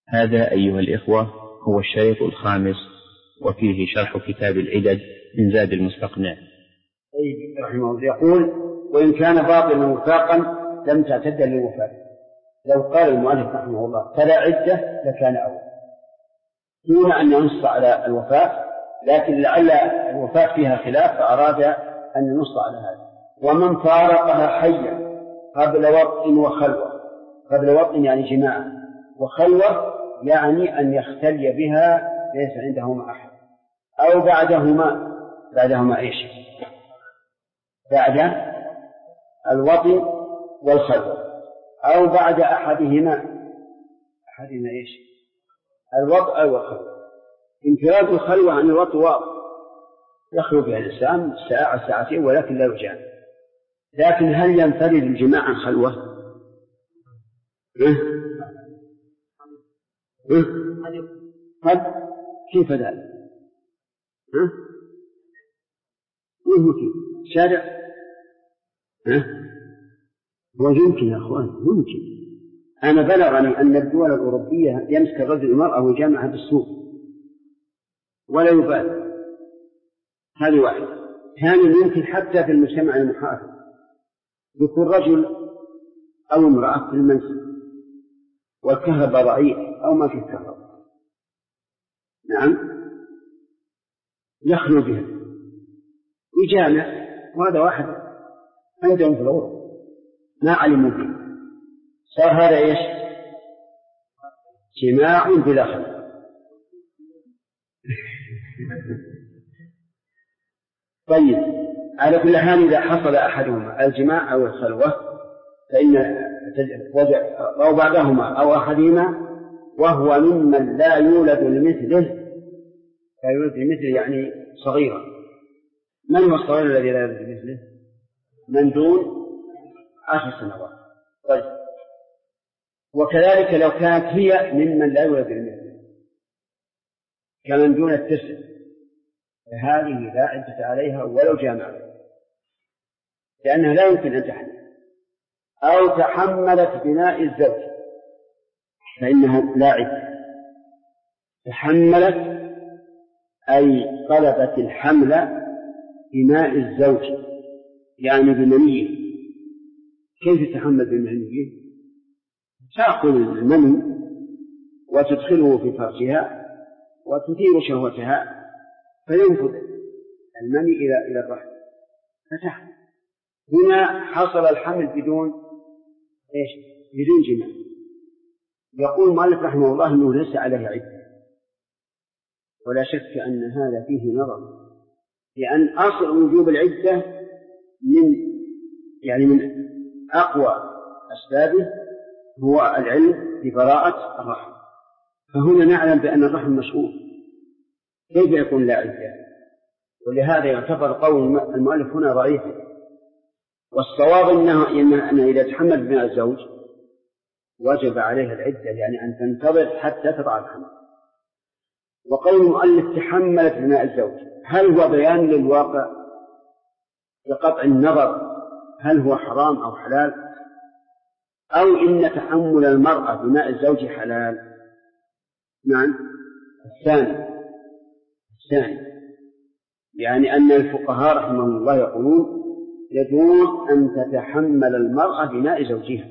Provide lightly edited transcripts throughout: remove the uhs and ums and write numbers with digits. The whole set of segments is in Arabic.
هذا أيها الإخوة هو الشريط الخامس وفيه شرح كتاب العدد من زاد المستقنع. رحمه الله يقول: وإن كان باطلا وفاقا لم تعتد للوفاة. لو قال المؤلف رحمه الله فلا عدة لكان أول دون أن ينص على الوفاة، لكن لعل الوفاة فيها خلاف فأراد أن ينص على هذا. ومن فارقها حيا قبل وطء وخلوة، قبل وطء يعني جماع، وخلوة يعني أن يختلي بها ليس عندهما أحد، أو بعدهما إيش؟ بعد الوطء والخلوة، أو بعد أحدهما إيش؟ الوطء والخلوة. انفراد الخلوة عن الوطء واضح، يخلو بها الإنسان ساعة ساعتين ولكن لا يجامع. لكن هل ينفرد الجماع عن خلوة؟ كيف ذلك؟ ممكن شارع ويمكن يا أخوان، ممكن. أنا بلغني أن الدول الأوروبية يمسك الرجل المرأة ويجامعها بالسوق ولا يبالي. هذه واحدة. ثانيا يمكن حتى في المجتمع المحافظ يكون رجل أو امرأة في المنزل والكهرباء ضعيف أو ما في كهرباء، نعم، يخلو بها يجامع، وهذا واحد عندهم في الغرب ما علموا به، صار هذا إيش؟ جماع بلا خلوة. طيب، على كل حال إذا حصل أحدهما الجماع أو الخلوة فإن أو بعدهما أو أحدهما وهو ممن لا يولد لمثله، لا يولد لمثله يعني صغيرا. من هو الصغير الذي لا يولد لمثله؟ من دون 10 سنوات. طيب، وكذلك لو كانت هي ممن لا يولد لمثله كمن دون 9، فهذه لا عدة عليها ولو جامع، لأنها لا يمكن أن تحمل. أو تحملت بناء الزوج فإنها لا عدة. تحملت أي طلبت الحمل بماء الزوج يعني بمنيه. كيف تحمل بمنيه؟ تأخذ المني وتدخله في فرجها وتثير شهوتها فينفذ المني إلى الرحم فتحمل. هنا حصل الحمل بدون جماع. يقول المؤلف رحمه الله أنه ليس عليه عدة، ولا شك أن هذا فيه نظر، لأن أصل وجوب العدة من أقوى أسبابه هو العلم ببراءة الرحم، فهنا نعلم بأن الرحم مشؤوم، كيف يكون لا عدة؟ ولهذا يعتبر قول المؤلف هنا ضعيف. والصواب أنه إذا تحمل بناء الزوج وجب عليها العدة، يعني أن تنتظر حتى تضع الحمل. وقول المؤلف تحملت بناء الزوج هل هو بيان للواقع بقطع النظر هل هو حرام أو حلال، أو إن تحمل المرأة بناء الزوج حلال؟ نعم، الثاني، يعني أن الفقهاء رحمهم الله يقولون يجوز أن تتحمل المرأة بناء زوجها.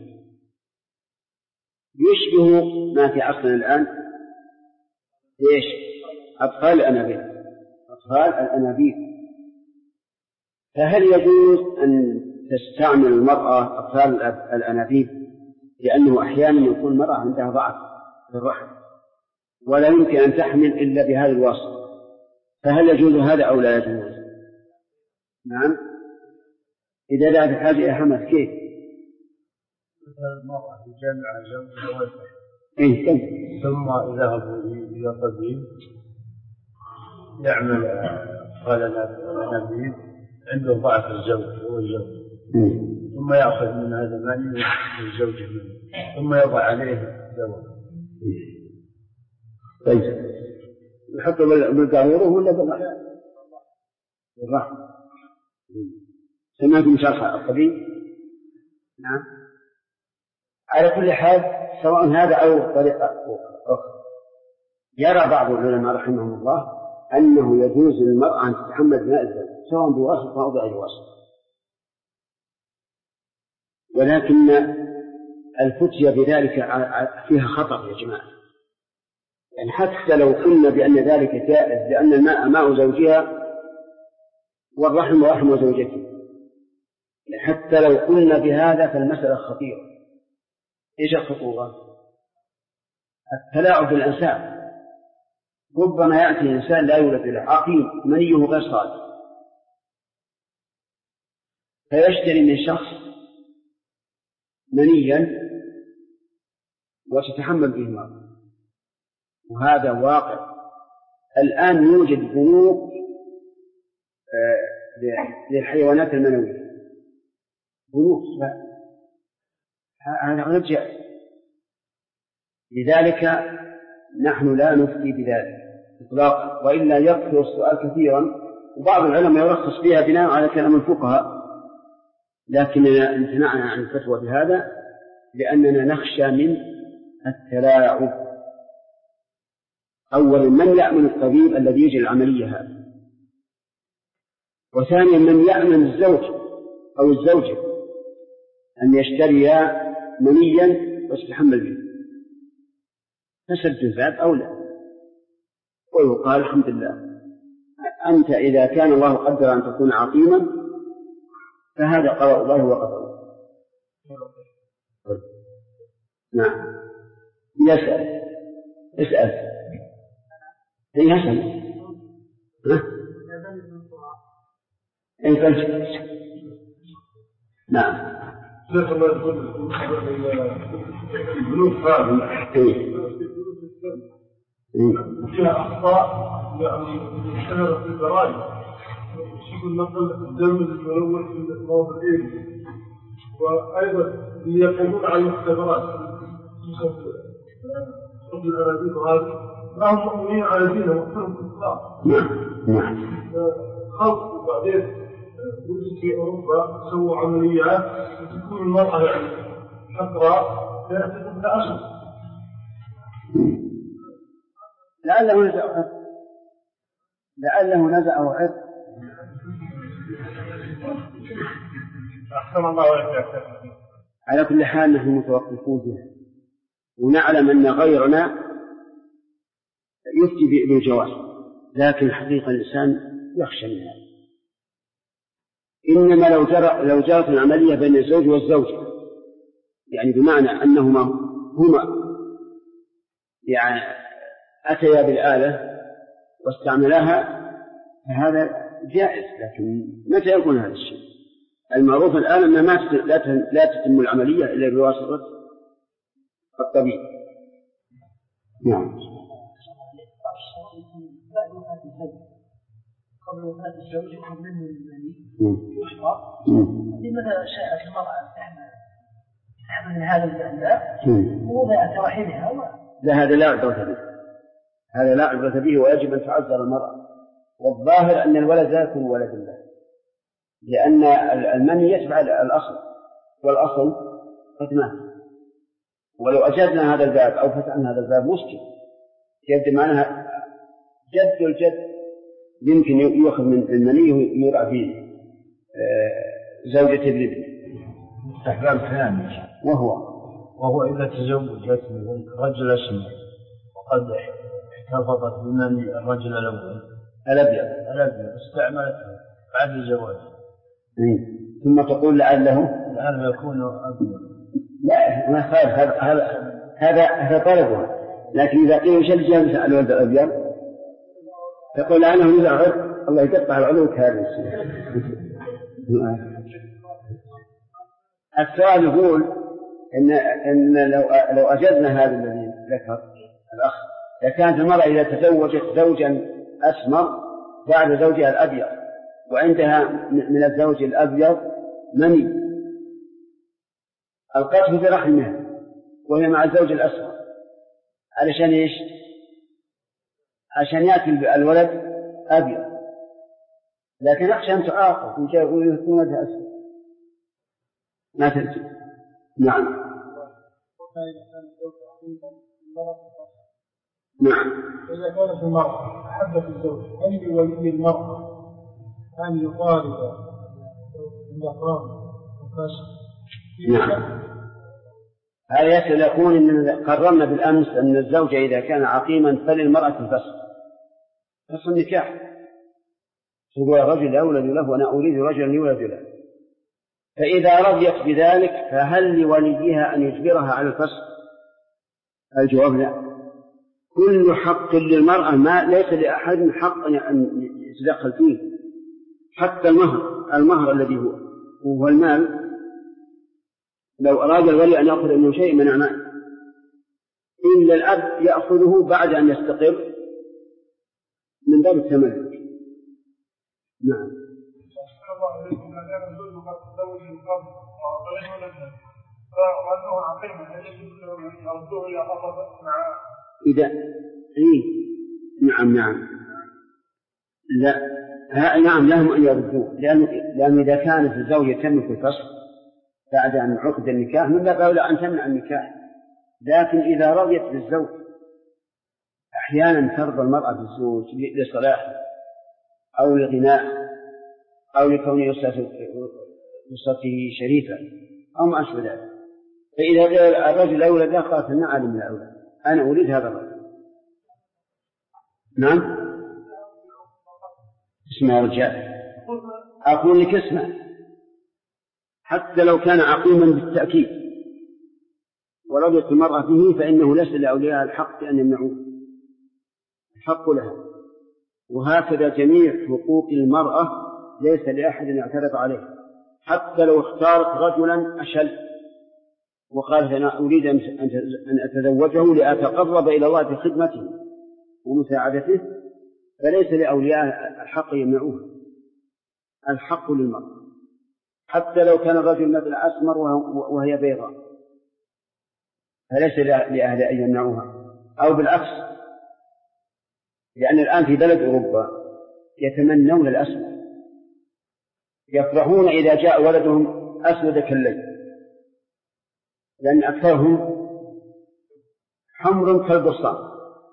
يشبه ما في عصرنا الآن ليش؟ أطفال الأنابيب. فهل يجوز أن تستعمل المرأة أطفال الأنابيب؟ لأنه أحيانا يكون المرأة عندها ضعف في الرحم ولا يمكن أن تحمل إلا بهذا الواسطة، فهل يجوز هذا أو لا يجوز؟ نعم، إذا لا بحاجة إلى حمل كيف؟ المرأة تجامع زوجها ويفعل ثم يذهب إلى طبيب يعمل الأنابيب، عنده ضعف الزوج هو الزوج، ثم يأخذ من هذا المال الزوج منه ثم يضع عليه دواء. طيب، يحط بالقارورة ولا بالرحم؟ سمعتم شرح الطبيب؟ نعم، على كل حال سواء هذا أو طريقة أخرى، يرى بعض العلماء رحمهم الله أنه يجوز للمرأة أن تتحمل بناء الزوج سواء بواسطة أو بغير واسطة، ولكن الفتية بذلك فيها خطر يا جماعة. يعني حتى لو قلنا بأن ذلك جائز لأن الماء ماء زوجها والرحم رحم زوجته، حتى لو قلنا بهذا فالمسألة خطيرة. إيش الخطورة؟ التلاعب بالأنساب. ربما يأتي إنسان لا يولد له عقيم منيه غير صالح، فيشتري من شخص منيا وتتحمل به المرأة، وهذا واقع. الآن يوجد بنوك للحيوانات المنوية، بنوك هذا غير جائز. لذلك نحن لا نفتي بذلك إطلاقا، وإلا يكثر السؤال كثيرا، وبعض العلماء يرخص فيها بناء على كلام الفقهاء، لكننا امتنعنا عن الفتوى بهذا لأننا نخشى من التلاعب. أولا من يأمن الطبيب الذي يجري العملية هذه، وثانيا من يأمن الزوج أو الزوجة أن يشتريا منيا ويتحمل به، فسد الباب أولى. ويقال الحمد لله أنت إذا كان الله قدر أن تكون عقيما فهذا قضاء الله وقدره. نعم يسأل اسأل هي حسن نعم شيخ الله يقول البنوك هذه فيها أخطاء يعني تشتهر في الجرائم، يقول نقل الدم الملوث في المواد الإيري، وأيضا اللي يقومون على المختبرات خصوصا في الأنابيب وهذه ما هم مؤمنين على دينهم وكلهم كفار. نعم خلق وبعدين وجد في أوروبا سووا عمليات وتكون المرأة يعني حقراء فيعتقد لأشخاص لعله نزعه عرق. أحسن الله وإياك. على كل حال نحن متوقفون بها، ونعلم أن غيرنا يفتي بالجواز، لكن الحقيقة الإنسان يخشى منها. إنما لو جرت العملية بين الزوج والزوجة، يعني بمعنى أنهما يعني أتيا بالآلة واستعملاها فهذا جائز، لكن متى يكون هذا الشيء؟ المعروف الآن أن لا تتم العملية إلا بواسطة الطبيب. نعم. قبل وفاة الزوج يكون منه المني يحفظ، لماذا شاءت المرأة تحمل هذا الأنباء ووضعت رحمها؟ لا، هذا لا عبرة به، هذا لا عبرة به، ويجب أن تعذر المرأة. والظاهر أن الولد لا يكون ولد الله، لأن المني يتبع الأصل، والأصل قد مات. ولو أجدنا هذا الباب أو فتحنا هذا الباب مشكل، يبدو معناها جد الجد يمكن يؤخذ من المني ويرعى فيه زوجة الابن استحباب ثاني، وهو إذا تزوجت من رجل أسمر وقد احتفظت بمني الرجل الأبيض استعملته بعد الزواج، ثم تقول لعله يكون أبيض. لا ما خالف، هذا طلبها، لكن إذا قيل شل جامس على الولد الأبيض تقول لعنه نزع عرق، الله يقطع العلوك هذا الشيء. السؤال يقول إن لو أجدنا هذا الذي ذكر الأخ، لكانت المرأة إذا تزوجت زوجا أسمر بعد زوجها الأبيض وعندها من الزوج الأبيض مني، القته برحمها وهي مع الزوج الأسمر، علشان إيش؟ عشان يأتي الولد أبيض، لكن أخشى أن تعاقب إن يكون ولدها أسود ما تنسي. نعم. نعم. إذا كانت المرأة أحبت الزوج هل لولي المرأة أن يطالب المقام الفاسق؟ نعم. هذا يسأل يقول إن قررنا بالأمس أن الزوج إذا كان عقيما فللمرأة الفسخ، فسخ النكاح، يقول الرجل يولد له وأنا أريد رجلا يولد له، فإذا رضيت بذلك فهل لوليها أن يجبرها على الفسخ؟ الجواب لا. كل حق للمرأة ما ليس لأحد حق أن يتدخل فيه، حتى المهر الذي هو المال، لو أراد الولي أن يأخذ منه شيء من أعمال إلا الأب يأخذه بعد أن يستقر من باب التملك. نعم. إذا نعم لا نعم لهم أن يردوه، لأن إذا كانت الزوجة تملك الفسخ بعد أن عقد النكاح من باب أولى أن تمنع النكاح. لكن إذا رضيت بالزوج، أحيانا ترضى المرأة بالزوج لصلاحه أو لغناء أو لكون أسرته شريفة أو ما أشبه ذلك، فإذا الرجل أولى ذا قالت ما علم من الأولى، أنا أريد هذا الرجل. نعم. اسمع رجال، أقول لك اسمع، حتى لو كان عقيما بالتأكيد ورضيت المرأة به فإنه ليس لأولياء الحق أن يمنعوه، الحق لها. وهكذا جميع حقوق المرأة ليس لأحد أن يعترض عليه، حتى لو اختارت رجلا أشل وقالت أنا أريد أن أتزوجه لأتقرب إلى الله بخدمته ومساعدته، فليس لأولياء الحق يمنعوه، الحق للمرأة، حتى لو كان الرجل مثل أسمر وهي بيضاء فليس لأهل أن يمنعوها، أو بالعكس، لأن الآن في بلد أوروبا يتمنون الأسمر، يفرحون إذا جاء ولدهم أسود كالليل، لأن أكثرهم حمر كالبرصان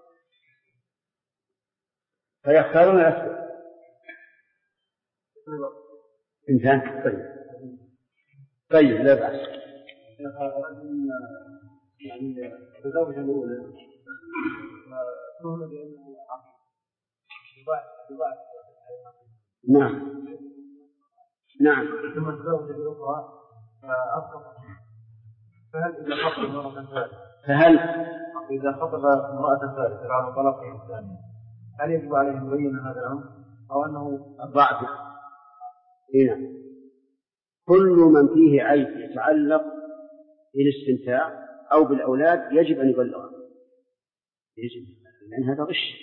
فيختارون الأسود. إنسان طيب لا بأس. يعني تزوج الأولى تهمل بأنه عقيم بضاعف. نعم. ثم تزوج الأخرى فأسقط. فهل إذا خطب امرأة ثالثة بعد طلاقه الثاني هل يجب عليه أن يبين هذا الأمر أو أنه ضعف؟ هنا كل من فيه عيب يتعلق بالاستمتاع أو بالأولاد يجب أن يبلغه، يجب، لأن هذا غش.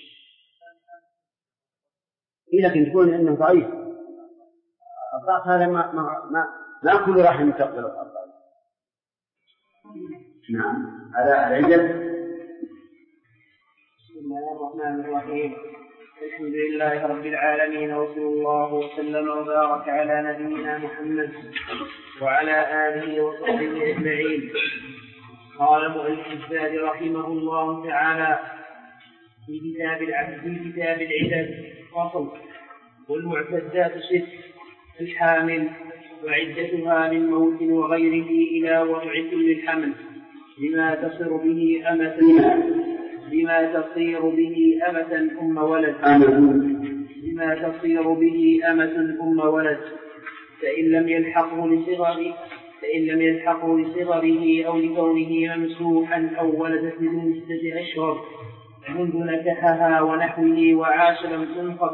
لكن تقول إنه ضعيف، الضعف هذا ما كل رحم تقبل الضعف. نعم. على العجل. بسم الله الرحمن الرحيم، الحمد لله رب العالمين، وصلى الله وسلم وبارك على نبينا محمد وعلى آله وصحبه أجمعين. قال مؤلف الزاد رحمه الله تعالى في كتاب العدد فصل: والمعتدات 6: الحامل وعدتها من موت وغيره إلى وضع كل الحمل بما تصير به أمة أم ولد فإن لم يلحقه لصغره أو لكونه ممسوحا أو ولدت بدون 6 أشهر منذ نكحها ونحوه وعاش لم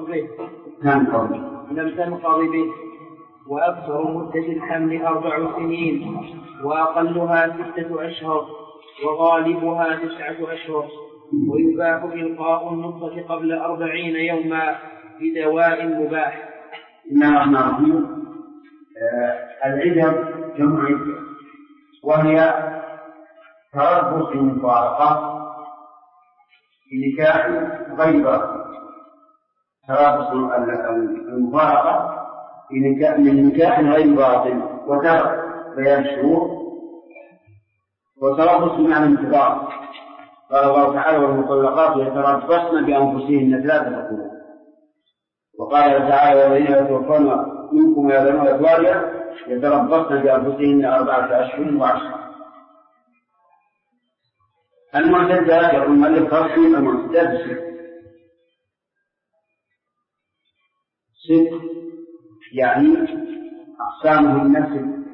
تنقض به، وأكثر مدة الحمل 4 سنين، وأقلها 6 أشهر، وغالبها 9 أشهر. ويباح إلقاء النطفة قبل 40 يوما بدواء مباح. نعم. العدة جمع عدة، وهي تربص المفارقة بنكاح غير باطل، تربص المفارقة من نكاح غير باطل، وترك بيان الشروط وتربص بمعنى انتظار. قال الله تعالى: والمطلقات يتربصن بأنفسهن 3 قروء. وقال تعالى: والذين يتوفون منكم ويذرون أزواجا يتربصن بأنفسهن 4 أشهر و10. المعتدات يقول المؤلف تفصيل المعتدات 6 يعني أقسامهن 6.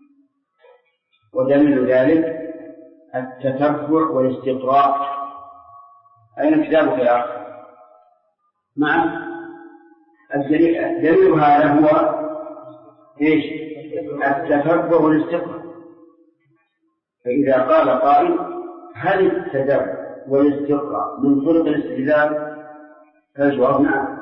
ودليل ذلك التتبع والاستقراء. أين كتابك يا أخي؟ نعم، الدليل هذا هو إيش؟ التتبع والاستقراء. فإذا قال قائل: هل التتبع والاستقراء من طرق الاستدلال؟ فالجواب نعم.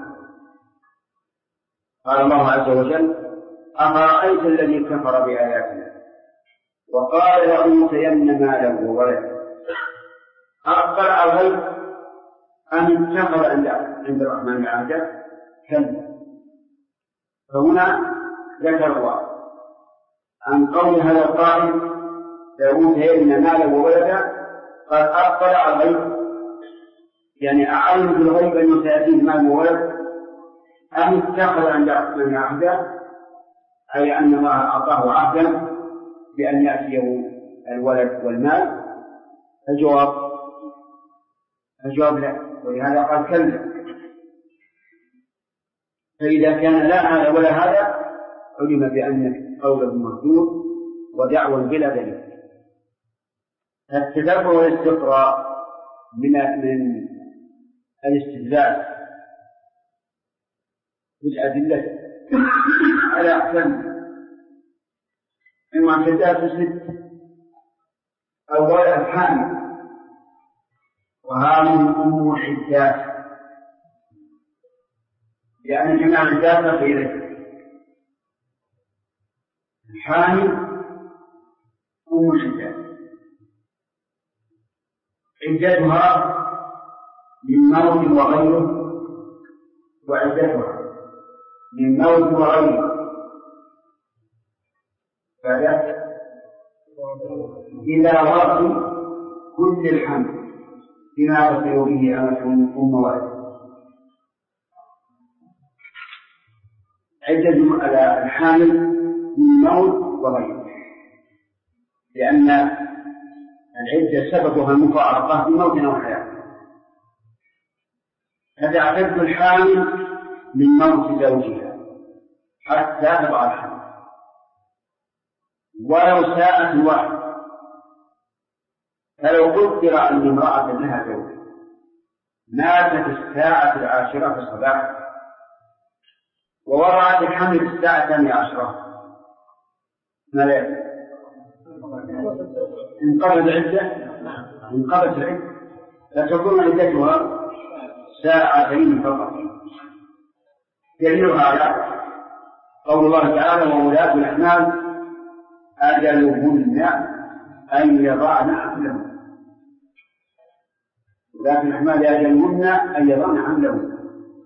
قال الله عز وجل: أفرأيت الذي كفر بآياتنا وقال لأوتين مالا وولدا أطلع الغيب أم اتخذ عند الرحمن عهدا؟ كلا. فهنا ذكر الله عن قول هذا القائل لأوتين مالا وولدا قد أطلع الغيب، يعني أعلم بالغيب أن سيأتيه مال وولد، أم اتخذ عند الرحمن عهدا، أي أن الله أعطاه عهدا بأن يأتيه الولد والمال. الجواب لا، ولهذا قال كلا. فإذا كان لا هذا ولا هذا علم بأن قوله مردود ودعوى بلا دليل. التدبر والاستقراء من الاستدلال بالأدلة على أحسن المعتدات 6. أولا الحامل، وهذه أم العدات، لأن جميع العدات في إليه. الحامل أم العدات عدتها من موت وغيره، وعدتها من موت وغيره إلى وقت كل الحمل بما تصل به أم ولد. عدة على الحامل من موت وغيره، لأن العدة سببها المفارقة بموت أو حياة. فتعتد الحامل من موت زوجها حتى تضع الحمل ولو ساءت واحد. فلو قدر أن امرأة لها زوج ماتت 10:10 في الصباح ووضعت الحمل 10:10 ماذا؟ انقضت العدة، فتكون عدتها 2 ساعات فقط. دليل هذا قول الله تعالى: وولاة الأحمال أجلهن أن يضعن حملهن. ولاة الأحمال أجلهن أن يضعن حملهن.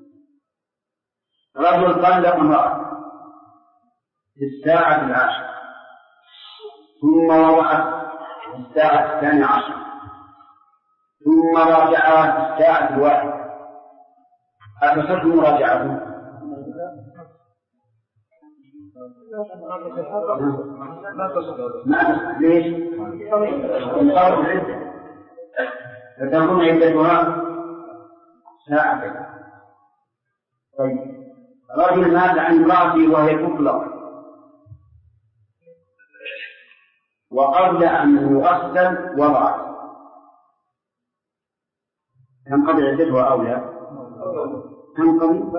رجل طلق امرأة في 10:10 ثم وضعت في 12:00 ثم راجعها في 1:00، أتصح مراجعته؟ ليش؟ انقضت العدة، فتكون عدتها 2 ساعة. طيب، رجل مات عن امرأته وهي تطلق، وقبل أن يغسل وضعت، تنقضي عدتها أو لا؟ تنقضي.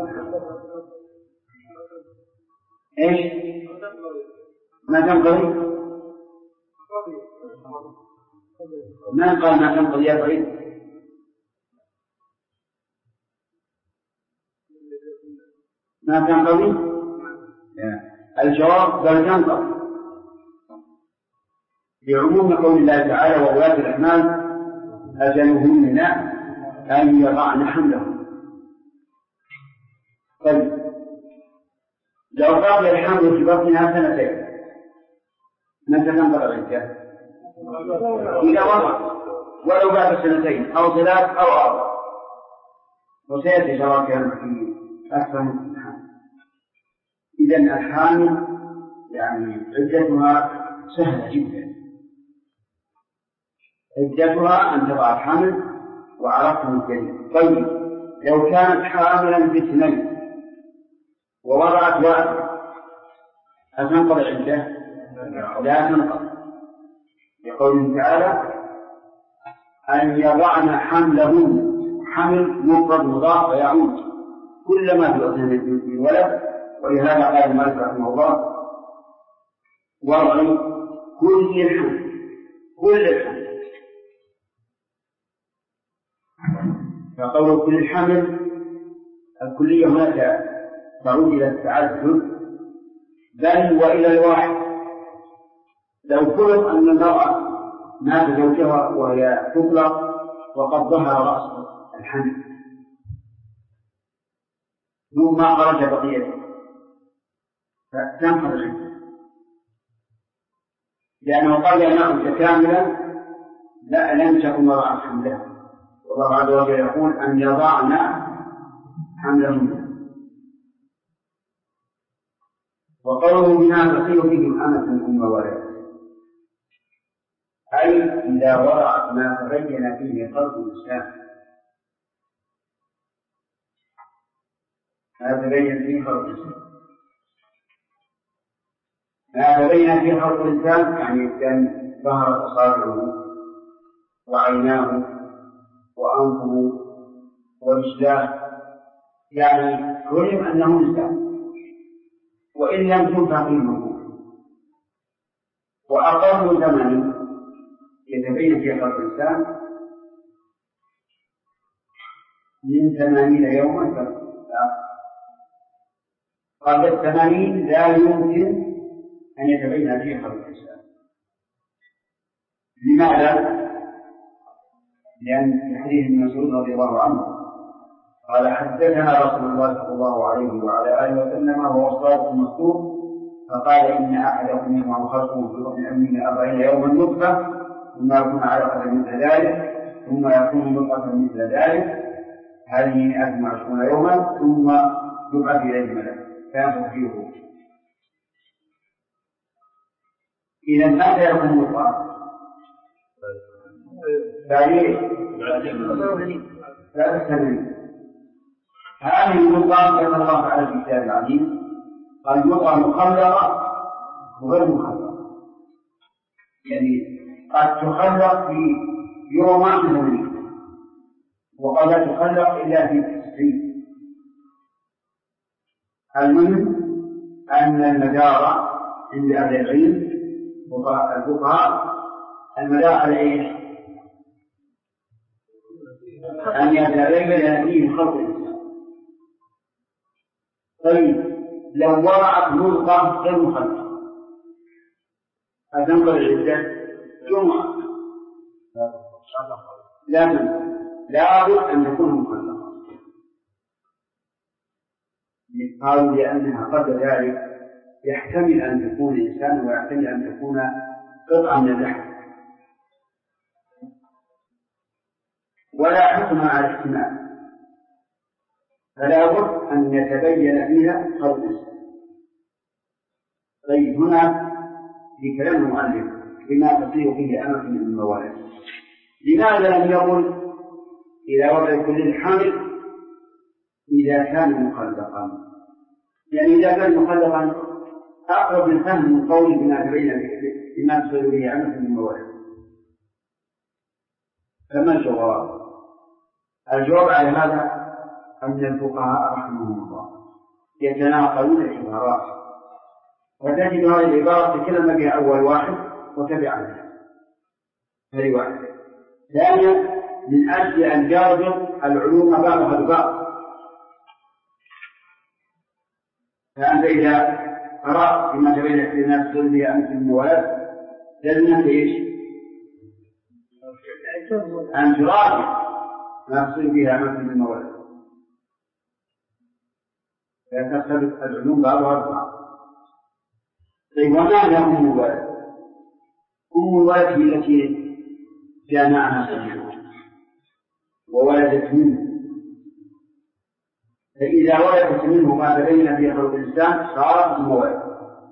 إيش؟ ما تنقضي؟ ما قال ما تنقضي يا بعيد؟ ما تنقضي؟ الجواب بل تنقضي، لعموم قول الله تعالى: وولاة الأحمال أجلهن أن يضعن حملهن. طيب، لو قبل الحمل في بطنها 2 سنين متى تنقضي العدة؟ إذا وضع ولو بعد سنتين أو 3 أو 4 وسيأتي سواء كان في أكثر من الحامل. إذن الحامل يعني عدتها سهلة جدا، عدتها أن تضع الحمل وعرفته الجنين. طيب لو كانت حاملا ب2 ووضعت واحد أتنقض العدة؟ لا تنقض، لقوله تعالى أن يضعن حملهن، حمل مفرد مضاف ويعود كلما في الأذن من ولد. ولهذا قال مالك رحمه الله وضع كل الحمل، كل الحمل. فقول كل الحمل الكلية هناك تعود إلى التعدد بل وإلى الواحد. لو فرض أن المرأة مات زوجها وهي تطلق وقد ظهر رأس الحمل ثم خرج بقيته فتنقض العدة، لأنه قال أنه كاملا لا لم تكن وضعت حملها. والله عز وجل يقول أن يضعن حملهن. وقوله بما تصير فيه أمة أم ولد، أي إذا وضعت ما تبين فيه خلق الإنسان، ما تبين فيه خلق الإنسان، ما تبين فيه خلق الإنسان يعني كان ظهرت أصابعه وعيناه وأنفه ورجلاه، يعني علم أنه إنسان وإن لم تنفع فيه النبوة. وأقل زمن يتبين في خلق الإنسان من 80 يوما، قبل 80 لا يمكن أن يتبين فيه خلق الإنسان. لماذا؟ لأن في حديث ابن مسعود رضي الله عنه قال حدثنا رسول الله صلى الله عليه وعلى آله وسلم وهو الصادق المصدوق فقال إن أحدكم يجمع خلقه في بطن أمه 40 يوما نطفة ثم يكون علقة مثل ذلك ثم يكون مضغة مثل ذلك هذه 120 يوما ثم يبعث إليه ملك فينفخ فيه الروح. إذا متى يكون مضغة؟ ثلاث سنين. هذه المضغة كما الله تعالى في الكتاب العزيز قال المضغة مخلقة وغير مخلقة، يعني قد تخلق في يوم 80 وقد لا تخلق إلا في 90. المهم أن المدار عند أهل العلم الفقهاء المدار على إيش؟ أن يتبين فيه خلق الإنسان. طيب لو وضعت مضغة غير مخلقة أتنقل العدة جمعة؟ لا بد أن تكون مخلقة. قالوا لأنها قبل ذلك يحتمل أن تكون إنسان ويحتمل أن تكون قطعة من اللحم ولا حكم على الاحتمال، فلا بد أن يتبين فيها خلق الإنسان. طيب هنا في كلام المؤلف بما تصير فيه أمة من الموالد، لماذا لم يقل إلى وضع كل الحمل إذا كان مخلقا؟ يعني إذا كان مخلقا أقرب الفهم من قول بما تصير فيه أمة من الموالد. فما الجواب؟ الجواب على هذا أن الفقهاء رحمهم الله يتناقلون العبارات، وتجد هذه العبارة تكلم بها أول واحد وتبع بها هذه واحدة. ثانيا من أجل أن يربط العلوم بعضها ببعض. فأنت إذا قرأت بما تبين في الناس تصير بها أمة الموالد لازم إيش؟ أن تراجع ما تصير بها أمة الموالد، لا تختلف العلوم بعضها ببعض. طيب وما هي أم الولد؟ أم الولد هي التي جاء معها صحيح وولدت منه، فإذا ولدت منه ما بين في خلق الإنسان صارت أم ولد،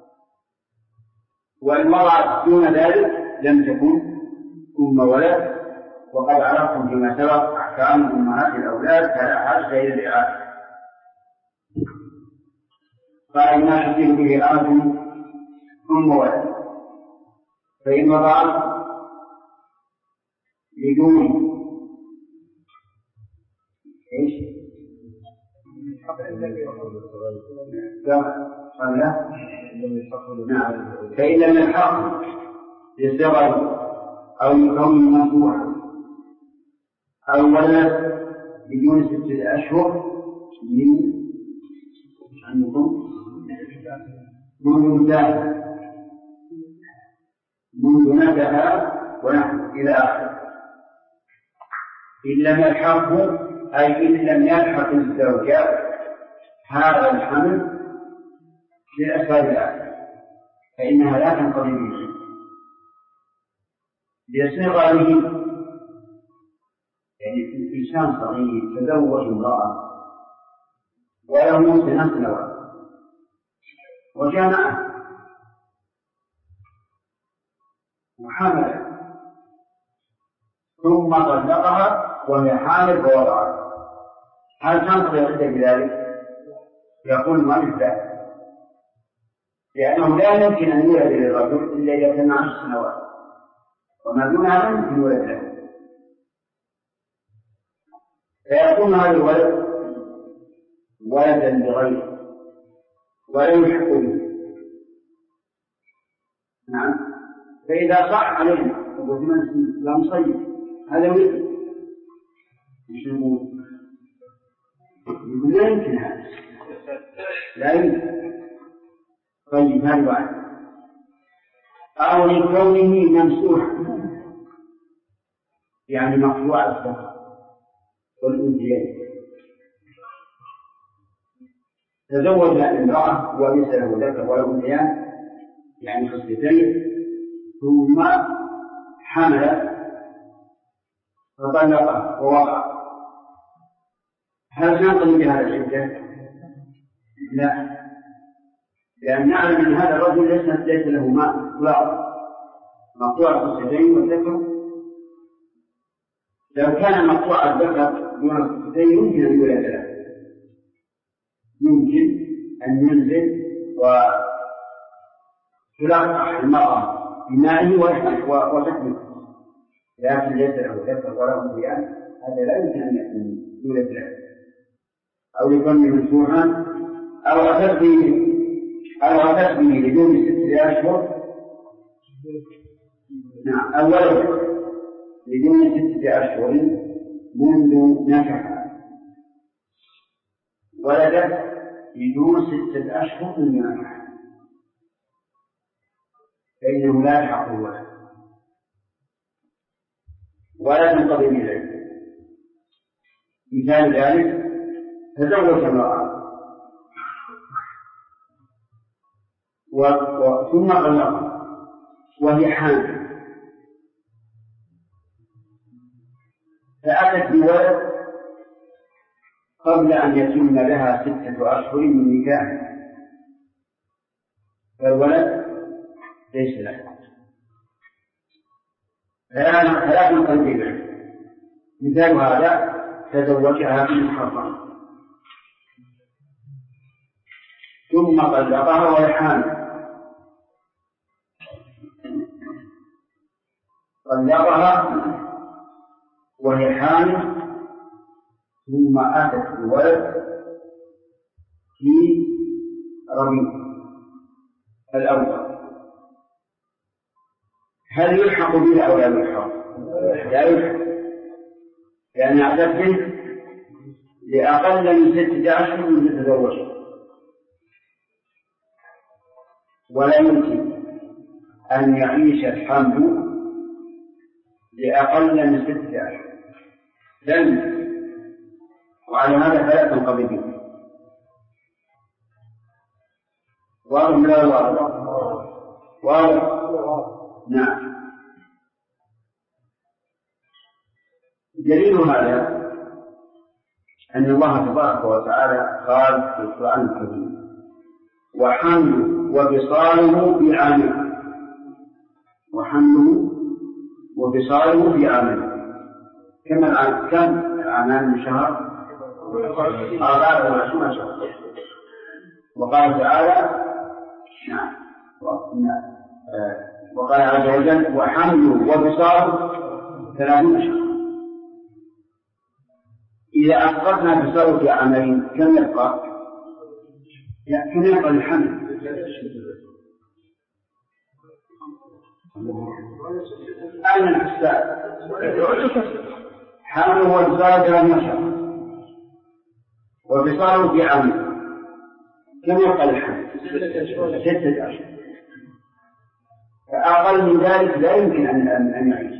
والمرأة دون ذلك لم تكن أم ولد. وقد عرفتم فيما سبق أحكام أمهات الأولاد فلا حاجة إلى الإعادة. قال ما يحصل به الأرض أم ولد، فإن وضعت بدون إيش؟ فإن لم يلحق للصغر أو لكون مفتوحا أو ولد بدون 6 أشهر منذ نبأ ونحن إلى آخر. إن لم يلحقه أي إن لم يلحق الزوجات هذا الحمل للأسباب الآتية فإنها لا تنقضي به لصغره. يعني إنسان صغير تزوج امرأة وله 2 سنوات وجامعه وحمل ثم طلقها وهي حامل فوضعها، هل تنقضي العدة بذلك؟ يقول ما بالذات، لأنه لا يمكن أن يولد للرجل إلا إذا كان 10 سنوات وما دونها لا يمكن يولد له، فيكون هذا الولد ولدا بغيره ولا يلحق به. نعم، فإذا صح عليه لا مصيب هذا ولد مش نقول لا يمكن هذا، لا يمكن. طيب هذا واحد. أو لكونه ممسوحا يعني مقطوع الذكر والأنثيين، تزوج امرأة وليس له ذكر ولا أنثيان يعني خصلتين ثم حمل فطلق ووقع، هل ننقل بهذا العدة؟ لا، لأن نعلم أن هذا الرجل ليس له ماء إطلاقا، مقطوع الخصلتين والذكر. لو كان مقطوع الذكر دون الخصلتين يمكن أن يولد له، يمكن أن ينزل وتلقح المرأة بمائه وتحمل، لكن ليس له ذكر ولا أنثيان، هذا لا يمكن أن يولد له. أو يكون مفتوحا أو أتت به بدون 6 أشهر. نعم، أو ولد بدون 6 أشهر منذ نكح، ولدت بدون 6 أشهر من نكح، فإنه لا يلحق الولد ولا تنقضي به العدة. مثال ذلك تزوج امرأة ثم طلقها وهي حامل، فأتت بولد قبل أن يتم لها 6 أشهر من نكاح، فالولد ليس له، فلا تنقضي به. مثال هذا تزوجها في محرم ثم طلقها وهي حامل، طلقها وهي حامل ثم أتت الولد في ربيع الأول، هل يلحق به أو لا يلحق؟ لا يلحق، لأن أعتقد لأقل من 6 أشهر من تتزوج، ولا يمكن أن يعيش الحمل لأقل من 6 أشهر لن، وعلى هذا فلا تنقضي به. واضح لا واضح؟ واضح. نعم. دليل هذا أن الله تبارك وتعالى قال في القرآن الكريم وحمله وفصاله في عامين، وحمله وفصاله في عامين. كم العامان من شهر؟ 24 شهر. وقال تعالى نعم وقال عز وجل وحمله وفصاله 30 شهر. إذا أسقطنا فصاله في عامين كم يبقى؟ كم يبقى الحمل؟ أين الحساب؟ حمله وفصاله 30 شهر وفصاله في عامين كم يبقى الحمل؟ 6 أشهر. فأقل من ذلك لا يمكن أن يعيش.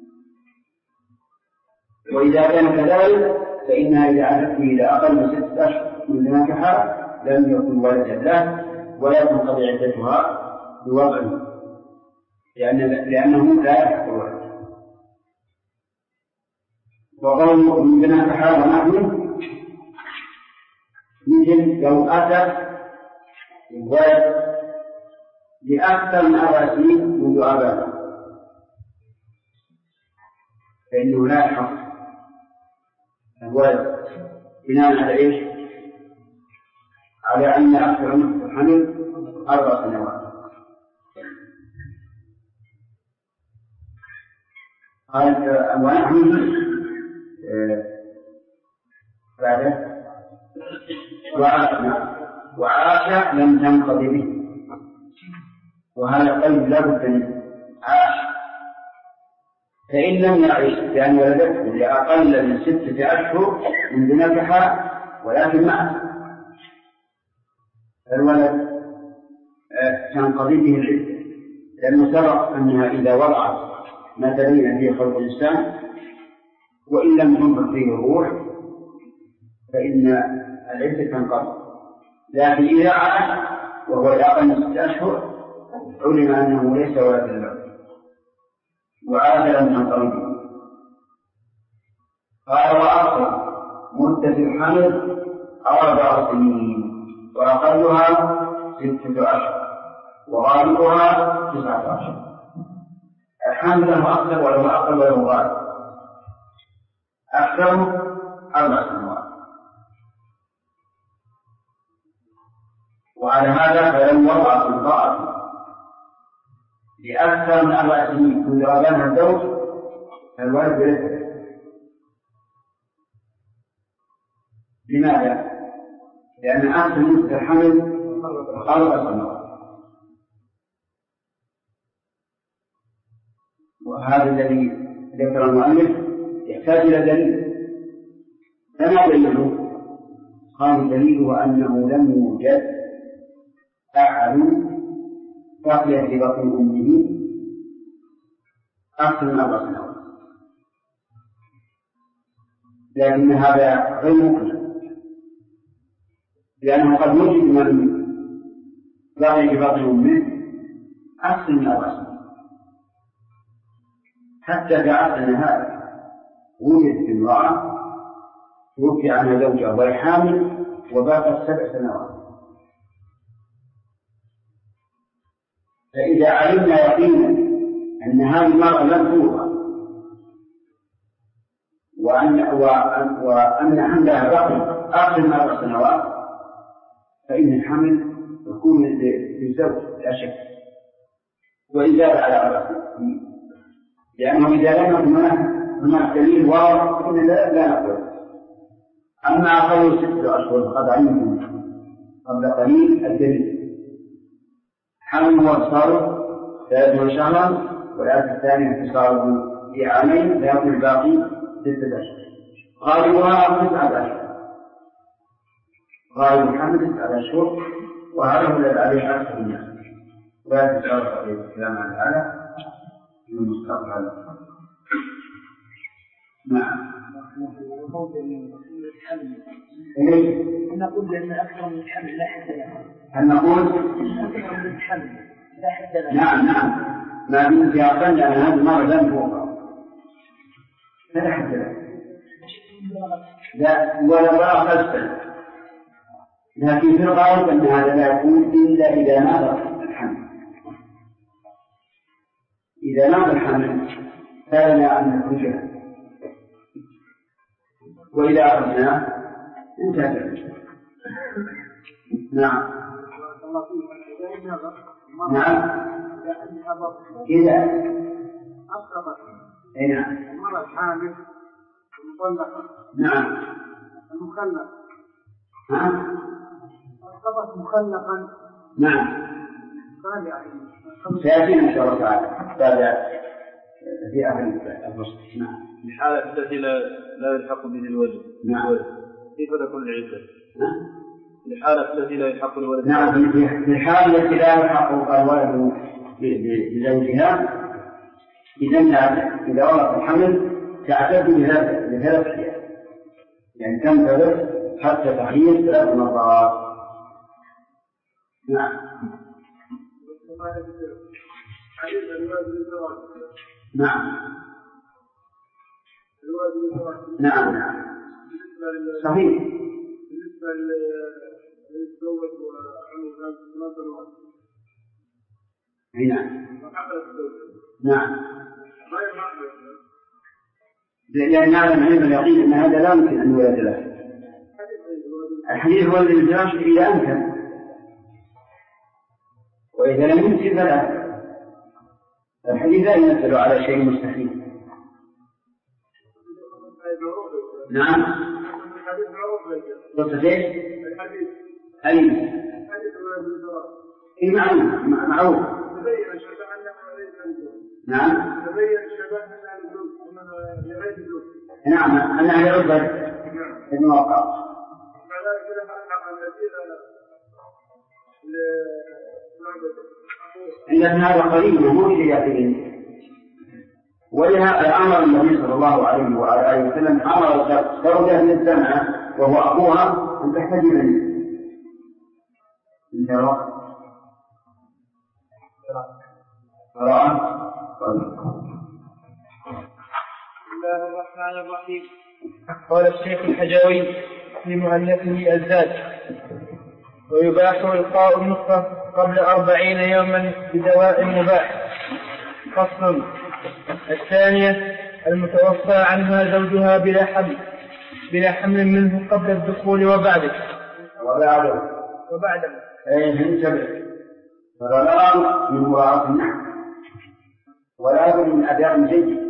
وإذا كان كذلك فإنها إذا عادت إلى أقل من 6 أشهر من نكاحها لم يكن ولدا له ولا تنقضي عدتها بوضعه لأنه لا يحق الولد. وقوله من نكاحها ونحن مثل لو أتى الولد لأكثر من 4 سنين منذ آبائه فإنه لا يحق الولد بناء على إيش؟ على أن أكثر من الحمل 4 سنوات. قال ونحن بعده وعاش لم تنقضي به، وهذا قيد لا بد منه. عاش فإن لم يعيش لأن ولدته لأقل من 6 أشهر منذ نكحها ولكن مات الولد تنقضي به العدة، لأنه سبق أنها إذا وضعت ما تبين فيه خلق الإنسان وإن لم تنفخ فيه الروح فإن العدة تنقضي. لكن إذا عاش وهو لأقل من 6 أشهر علم أنه ليس ولد له وعاد لم تنقضي به. قال وأقصى مدة الحمل 4 سنين وأقلها 6 أشهر وغالبها 19. الحمل له أكثر وله أقل وله غالب. أكثر 4 سنوات. وعلى هذا فلم وضع امرأة لأكثر من 4 سنين كل أبانها الزوج الولد برزق. لماذا؟ لأن أكثر مدة الحمل 4 سنوات. وهذا الذي ذكر المؤلف يحتاج إلى دليل. فما دليله؟ قال دليله أنه لم يوجد أحد بقي في بطن أمه أكثر من 4 سنوات، لكن هذا غير ممكن لأنه قد يوجد من بقي في بطن أمه أكثر من 4 سنوات. حتى في عصرنا هذا وجد امرأة توفي عنها زوجها وهي حامل وباقت 7 سنوات. فإذا علمنا يقينا أن هذه المرأة لم توفى وأن حملها بقي أكثر من 4 سنوات فإن الحمل يكون للزوج لا شك وإذا على 4 سنين، لأنه إذا لم يكن هناك دليل واضح فإن لا نقول. أما أقل 6 أشهر فقد علمتم قبل قليل الدليل حمل وفصاله 3 شهرا والآية الثانية انفصاله في عامين لا يكون الباقي 6 أشهر. غالبها 9 أشهر. غالب الحمل 9 أشهر وهذا هو الذي عليه أكثر الناس. ولا تشعر عليه الكلام عن هذا في المستقبل. نعم. نقول لأن أكثر من الحمل لا حد له. هل نقول؟ أكثر من الحمل لا حد له. نعم. ما من في أقل لأن هذا المرض لم توقع. لا حد له. لا ولا بقى خلفا، لكن في الغالب أن هذا لا يكون إلا إذا مات الحمل. إذا مات الحمل فلنا أن نخرجه، وإذا أخذناه انتهى. نعم نعم إذا أسقطت نعم المرأة الحامل المطلقة نعم المخلق نعم أسقطت مخلقا نعم راجع سيأتينا إن شاء الله تعالى بعد في آخر الفصل. نعم الحالة التي لا يلحق به الولد. نعم كيف تكون العدة؟ نعم الحالة التي لا يلحق الولد. نعم في الحالة التي لا يلحق الولد بزوجها إذا ولد الحمل تعتد بثلاث أشياء، يعني تنتظر حتى تحرير 3 مرات. نعم نعم نعم نعم صحيح. بالنسبة للزوج وعمل نظر نعم وحقل الزوج نعم ما يحقل لأن نعلم علم اليقين أن هذا لا يمكن أن يولد له. الحديث هو الانفراش إذا أمكن، وإذا لم يمكن فلا. الحديث لا ينزل على شيء مستحيل. نعم الحديث معروف قلت ايش؟ الحديث أي معروف. تبين شبه أنه ليس الزوج. نعم تبين شبه أنه لغير الزوج. نعم أنا يعبد الموقع. فذلك لما ألحق الذين إن هذا قريب مو شيء يقين. ولهذا أمر النبي صلى الله عليه وعلى آله وسلم أمر زوجها من الجمعة وهو أبوها أن تحتجب منه. انت بسم الله الرحمن الرحيم. قال الشيخ الحجاوي في مؤلفه الزاد: ويباح إلقاء النطفة قبل 40 يوما بدواء مباح. فصل. الثانية: المتوفى عنها زوجها بلا حمل منه قبل الدخول وبعده. أي انتبه، فلا من مراعاة النحو ولا من أداء جيد.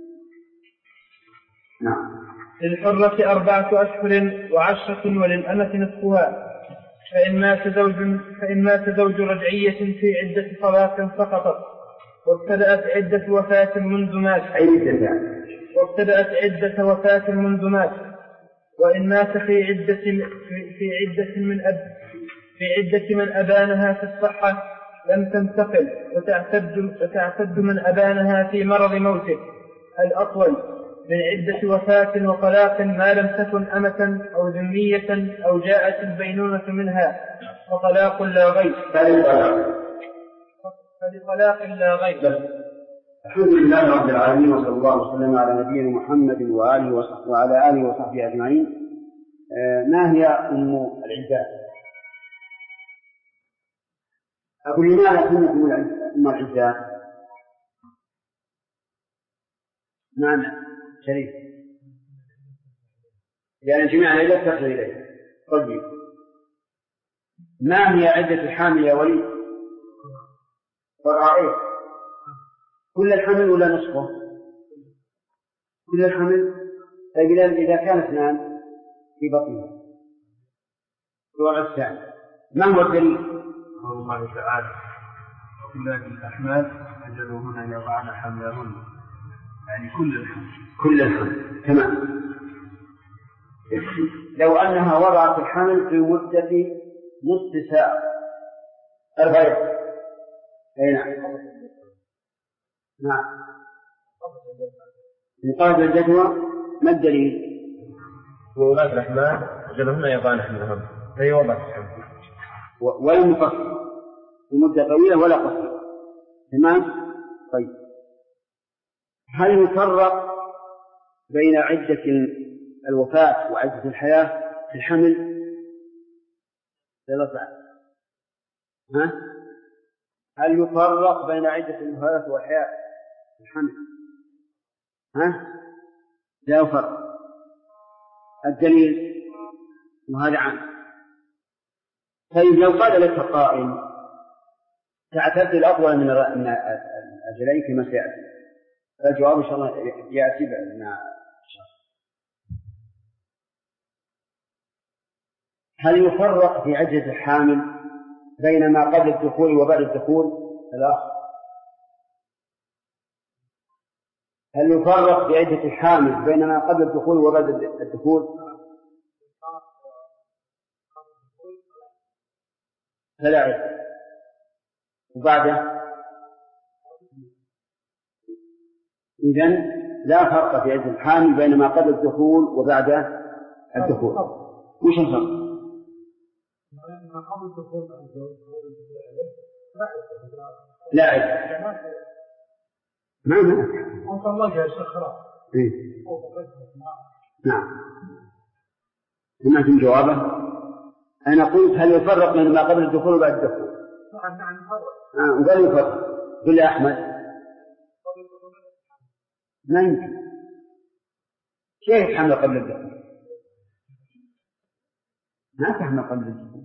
نعم. للحرة 4 أشهر و10 وللأمة نصفها. فإن مات زوج رجعية في عدة طلاق سقطت، وابتدأت عدة وفاة منذ مات. وإن مات في عدة من أبانها في الصحة لم تنتقل، وتعتد من أبانها في مرض موته الأطول من عدة وفاة وطلاق ما لم تكن أمة أو ذمية أو جاءت البينونة منها، فطلاق لا غير. فلطلاق لا غير. الحمد لله رب العالمين، وصلى الله وسلم على نبينا محمد وعلى آله وصحبه أجمعين. ما هي أم العدات؟ أقول لماذا كنا نقول أم العدات؟ نعم شريف، لأن جميع العدات تصل إليه. طيب، ما هي عدة الحامل يا ولي؟ فرائع كل الحمل ولا نصفه؟ كل الحمل. طيب إذا كان 2 في بطنها الوضع الثاني، ما هو الدليل؟ قول الله تعالى: وأولاد الأحمال أجلهن يضعن حملهن، يعني كل الحمل. تمام. لو أنها وضعت الحمل في مدة نصف ساعة 4 يوم. أي نعم. نقاط الجدوى ما الدليل؟ وأولاد الأحمال أجلهن يضعن حملهن، هي وضعت الحمل ولم يفصل لمدة طويلة ولا قصيرة. تمام. طيب، هل نفرق بين عدة الوفاة وعدة الحياة في الحمل ثلاثة. هل يفرق بين عدة الوفاة والحياة في الحمل؟ لا يفرق. الدليل وهذا عام. طيب لو قال لك قائل تعتد الأطول من الأجلين كما سيأتي، فالجواب إن شاء الله يأتي مع هل يفرق في عدة الحامل بين ما قبل الدخول وبعد الدخول؟ لا. هل يفرق في عدة الحامل بين ما قبل الدخول وبعد الدخول؟ فلا عدة. وبعده إذن لا فرق في عدة الحامل بين ما قبل الدخول وبعد الدخول. وش الفرق؟ لا عدة. ما أنت الله يا شيخ خلاص. نعم. سمعتم جوابه؟ أنا قلت هل يفرق بين ما قبل الدخول وبعد الدخول؟ نعم يفرق. وقال يفرق. قل يا أحمد. ما يمكن. كيف تحمل قبل الدخول؟ ما تحمل قبل الدخول.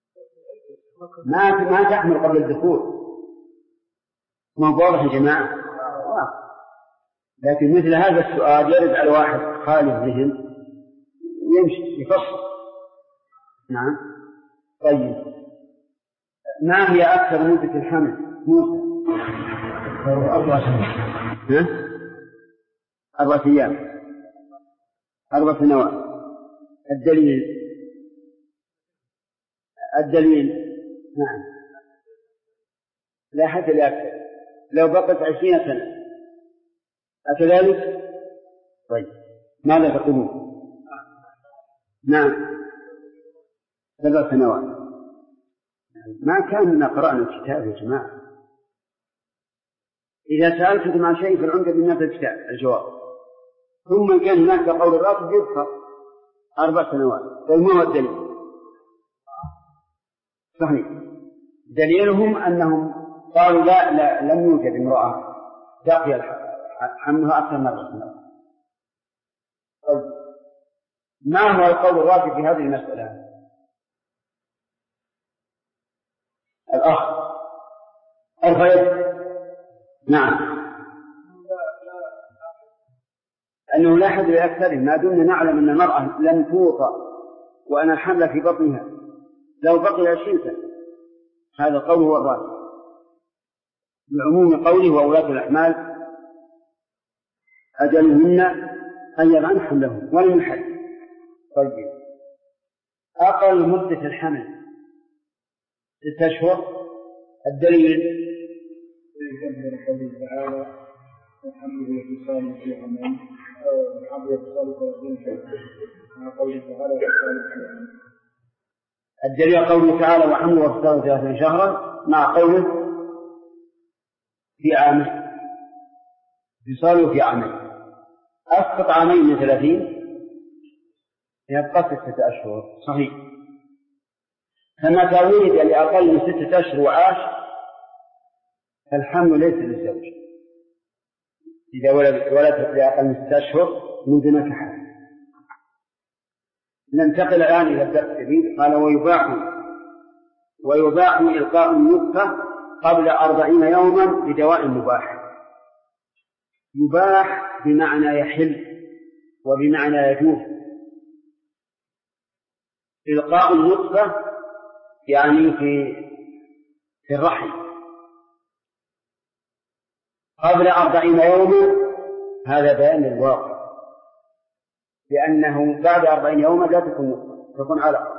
ما تحمل قبل الدخول. ما واضح يا جماعة؟ لكن مثل هذا السؤال يرد على واحد خالي الذهن يمشي يفصل. نعم. طيب ما هي أكثر مدة الحمل؟ موسى 4 أيام 4 سنوات. الدليل نعم لا حد لأكثر. لو بقت 20 سنة أكذلك؟ طيب ماذا تقولون؟ نعم 7 سنوات. ما كان قرأنا الكتاب يا جماعة. إذا سألتكم عن شيء في العمدة بالنفس الكتاب الجواب، ثم كان هناك قول الرافض يذكر 4 سنوات. طيب ما هو الدليل؟ صحيح. دليلهم أنهم قالوا لا لم يوجد امرأة بقي حملها أكثر من 4 سنوات. طيب ما هو القول الراجح في هذه المسألة؟ الأخ الغير. نعم أنه لا حد لأكثره ما دمنا نعلم أن المرأة لم توطأ وأن الحمل في بطنها لو بقي 20 سنة. هذا القول هو الراجح بعموم قوله وأولاة الأحمال أجلهن أن يضعن حملهن ولم يحد. طيب أقل مدة الحمل 6 أشهر. الدليل قوله تعالى الحمد لله في عامين أو الحمد لله 30 شهرا مع قوله تعالى الدليل قوله تعالى وحمل وفصاله 30 شهرا مع قوله في عام فصاله في عامين. أسقط عامين من 30 يبقى 6 أشهر. صحيح. فمتى ولد لأقل من 6 أشهر وعاش فالحمل ليس للزوج. إذا ولد لأقل من 6 أشهر منذ نكحه. ننتقل الآن إلى الدرس الجديد. قال ويباح إلقاء النطفة قبل 40 يوما بدواء مباح. يباح بمعنى يحل وبمعنى يجوز. إلقاء النطفة يعني في الرحم قبل 40 يوما. هذا بيان الواقع لأنه بعد 40 يوما لا تكون نطفة تكون علقة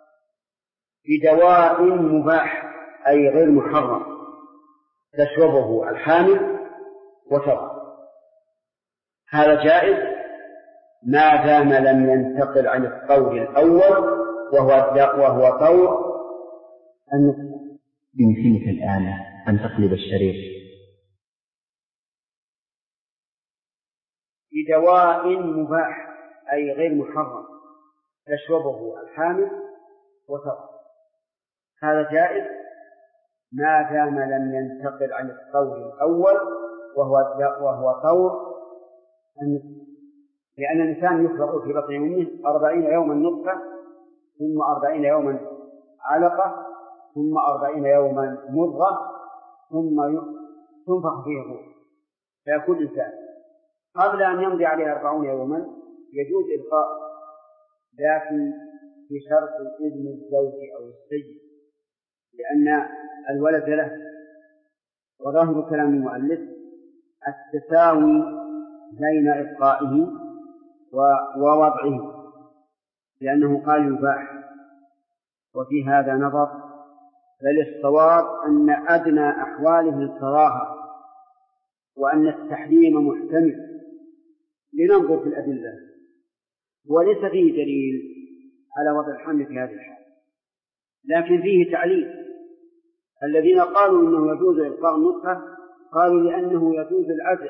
بدواء مباح أي غير محرم تشربه الحامل وترى. هذا جائز ما دام لم ينتقل عن القول الأول وهو قول النطفة. يمكنك الآن أن تقلب الشريط. بدواء مباح أي غير محرم تشربه الحامل وتضع، هذا جائز ما دام لم ينتقل عن الطور الأول وهو طور النطفة، لأن الإنسان يخلق في بطن أمه 40 يوما نطفة، ثم 40 يوما علقة، ثم 40 يوما مضغة، ثم تنفخ فيه الروح فيكون إنسان. قبل أن يمضي عليه 40 يوما يجوز إلقاء، لكن بشرط إذن الزوج أو السيد، لأن الولد له. وظاهر كلام المؤلف التساوي بين إلقائه ووضعه، لأنه قال يباح، وفي هذا نظر، بل الصواب أن أدنى أحواله الكراهة، وأن التحريم محتمل. لننظر في الأدلة، وليس فيه دليل على وضع الحمل في هذه الحال، لكن فيه تعليل. الذين قالوا إنه يجوز إلقاء النطفة قالوا لأنه يجوز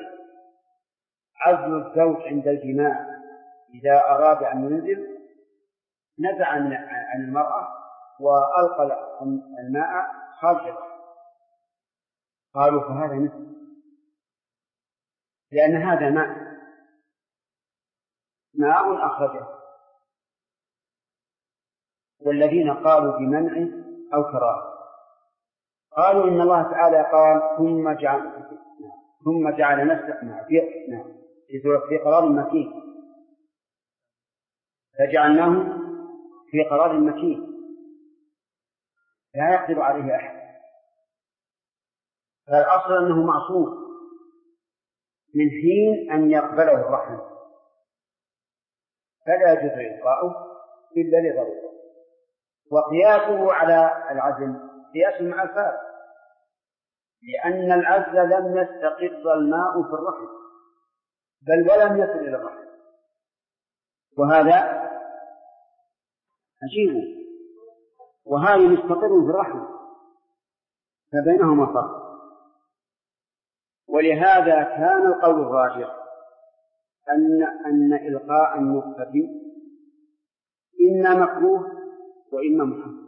عزل الزوج عند الجماع إذا أراد أن ينزل، نزع عن المرأة وألقى الماء خارج، قالوا فهذا مثل، لأن هذا ماء أخرجه. والذين قالوا بمنعه أو كراهه قالوا إن الله تعالى قال ثم جعل نفسه في قرار مكين، فجعلناه في قرار مكين لا يقدر عليه أحد، فالأصل أنه معصوم من حين أن يقبله الرحم، فلا يجوز إلقاؤه إلا لضرورة. وقياسه على العزل قياس مع الفارق، لأن العزل لم يستقر الماء في الرحم بل ولم يصل إلى الرحم، وهذا عجيب، وهذا مستقر في الرحم، فبينهما فرق. ولهذا كان القول الراجح أن إلقاء النطفة إما مكروه وإما محرم،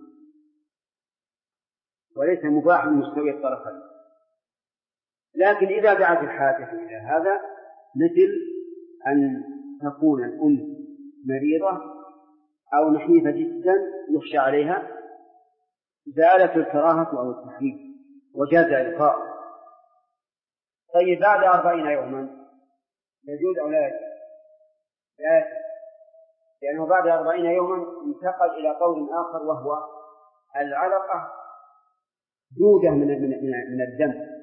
وليس مباح مستوي الطرفين. لكن إذا دعت الحاجة إلى هذا، مثل أن تكون الأم مريضة أو نحيفة جدا يخشى عليها، زالت الكراهة أو التحريم وجاز إلقاء. طيب بعد 40 يوما يجوز أو لا يجوز؟ لا يجوز، لأنه بعد 40 يوما انتقل إلى قول آخر، وهو العلقة دودة من الدم،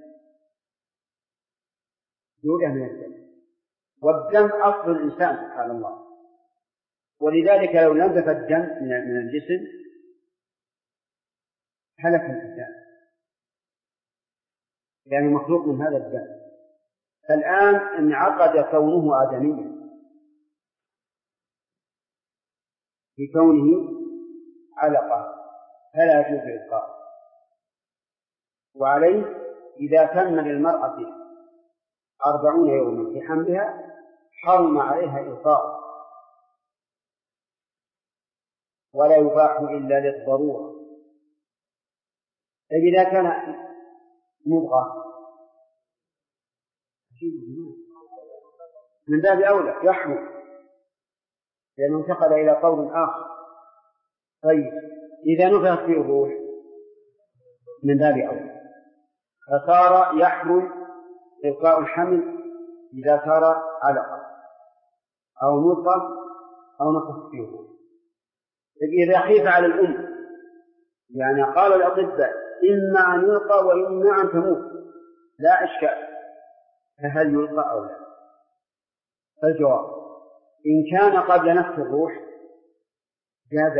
دودة من الدم، والدم أصل الإنسان سبحان الله، ولذلك لو نزف الدم من الجسم هلك الإنسان، يعني مخلوق من هذا الدم. فالآن انعقد كونه آدميا بكونه علقة، فلا يجوز إلقاء. وعليه إذا تم للمرأة 40 يوما في حملها حرم عليها إلقاء، ولا يباح إلا للضرورة. إذا كان مضغة من باب أولى يحرم، لأنه انتقل إلى قول آخر. طيب إذا نفخت فيه الروح من باب أولى، فصار يحرم إلقاء الحمل إذا صار علقة أو مضغة أو نفخ فيه الروح. إذا خيف على الأم، يعني قال الأطباء إما أن يلقى وإما أن تموت لا إشكال، فهل يلقى أو لا؟ الجواب إن كان قبل نفخ الروح جاز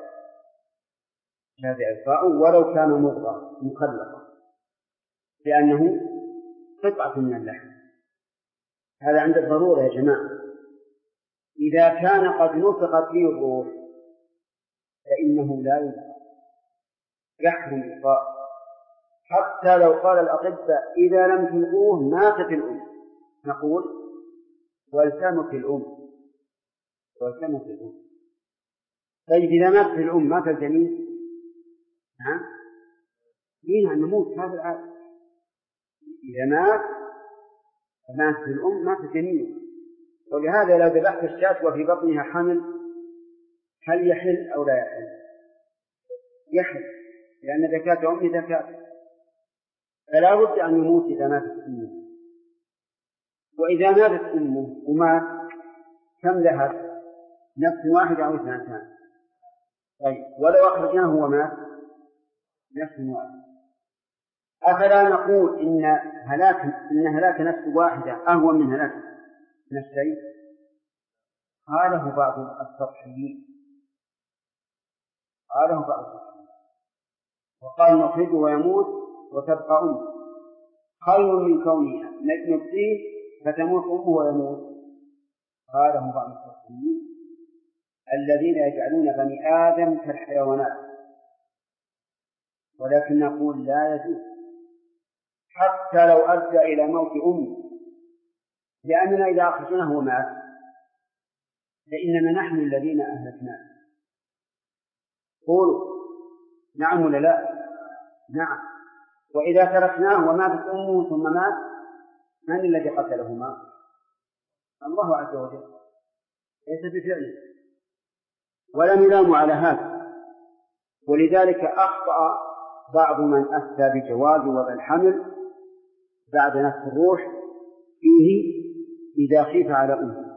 إلقاء ولو كان مضغة مخلقة، لأنه قطعة من اللحم. هذا عند الضرورة يا جماعة. إذا كان قد نفخت فيه الروح فإنه لا يلقى، يحرم إلقاء، حتى لو قال الأطباء إذا لم تلقوه ماتت الأم، نقول ولتمت الأم وتمت الأم. طيب إذا مات في الأم مات الجنين؟ نعم فينا أن نموت هذا العادة. إذا مات في الأم مات الجنين. ولهذا لو ذبحت الشاة وفي بطنها حمل هل يحل أو لا يحل؟ يحل، لأن زكاة أمه زكاة، فلا بد أن يموت إذا ماتت أمه. وإذا ماتت أمه ومات كم ذهب؟ نفس واحد أو اثنتان. طيب ولو أخرجناه ومات نفس واحد، أفلا نقول إن هلاك نفس واحدة أهون من هلاك نفسين؟ قاله بعض السطحيين، وقال نخرجه ويموت وتبقى أمه خير من كونه نبقيه فتموت أمه ويموت. قاله بعض السطحيين الذين يجعلون بني آدم كالحيوانات. ولكن نقول لا يجوز حتى لو أدى إلى موت أمه، لأننا إذا أخرجناه ومات فإننا نحن الذين أهلكناه. قولوا نعم ولا لا؟ نعم. وإذا تركناه وماتت أمه ثم مات من الذي قتلهما؟ الله عز وجل، ليس بفعله، ولم يلام على هذا. ولذلك أخطأ بعض من أفتى بجواز وضع الحمل بعد نفخ الروح فيه إذا خيف على أمه.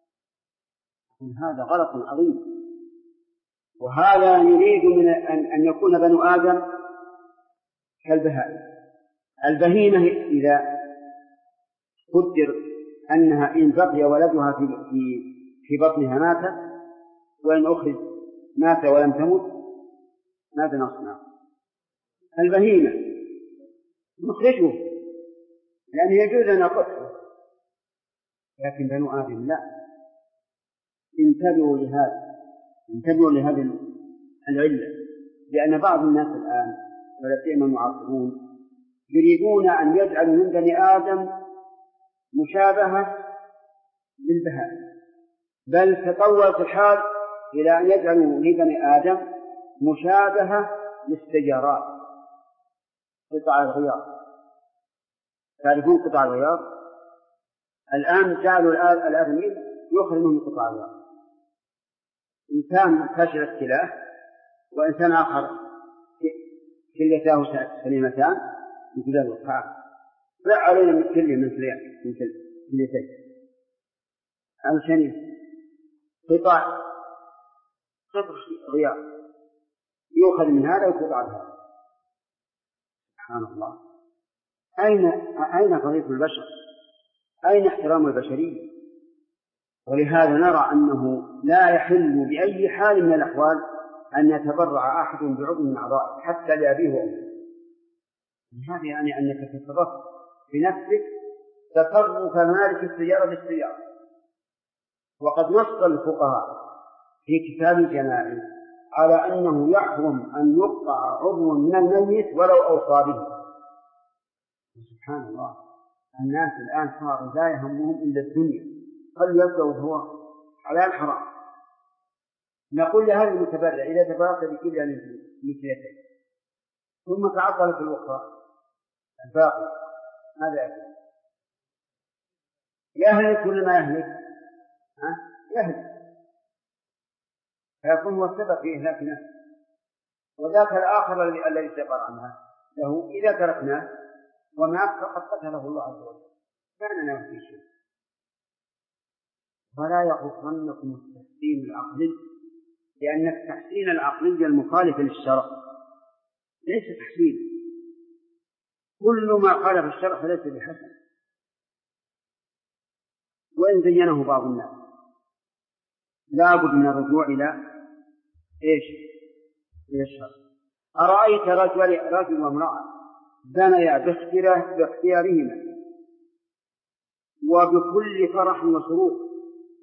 هذا غلط عظيم، وهذا يريد من أن يكون بنو آدم كالبهائم. البهيمة إذا قدر أنها إن بقي ولدها في بطنها ماتت، وإن أخرج مات ولم تمت، ماذا نصنع؟ البهيمة نخرجه لأنه يجوز أن نقتله، لكن بنو آدم لا. انتبهوا لهذه العلة، لأن بعض الناس الآن ولا سيما المعاصرون يريدون أن يجعلوا من بني آدم مشابهة للبهائم، بل تطورت الحال إلى أن يجعلوا لبني آدم مشابهة للسيارات، قطع الغيار. تعرفون قطع الغيار؟ الآن جعلوا الآدمين يخرج من قطع الغيار، إنسان فشل السلاح وإنسان آخر كليتاه سليمتان مثل الوقعة، لا علينا من كليتين هذا شنيف قطع غيار يؤخذ من هذا وقطع هذا. سبحان الله، أين قضية البشر؟ أين احترام البشرية؟ ولهذا نرى أنه لا يحل بأي حال من الأحوال أن يتبرع أحد بعضو من أعضائه حتى لأبيه وأمه. هذا يعني أنك تتصرف بنفسك تصرف مالك السيارة بالسيارة. وقد نص الفقهاء في كتاب الجنائز على أنه يحرم أن يقطع عضو من الميت ولو أوصى به. سبحان الله، الناس الآن صاروا لا يهمهم إلا الدنيا، قد يبدأوا هو حلال حرام. نقول لهذا المتبرع إذا تبرعت بكل مثلتين ثم تعطل في الأخرى الباقي ماذا يكون؟ يهلك كل ما يهلك، يهلك، فيكون هو السبب في إهلاك نفسه. وذاك الآخر الذي سيطر عنها له إذا تركناه ومات فقد قتله الله عز وجل، ما لنا في شيء. ولا يغرنكم التحسين العقلي، لأن التحسين العقلي المخالف للشرع ليس تحسين، كل ما خالف الشرع فليس بحسن، وإن زينه بعض الناس. لا بد من الرجوع إلى إلى الشرع. أرأيت رجل وامرأة زنيا باختيارهما وبكل فرح وسرور،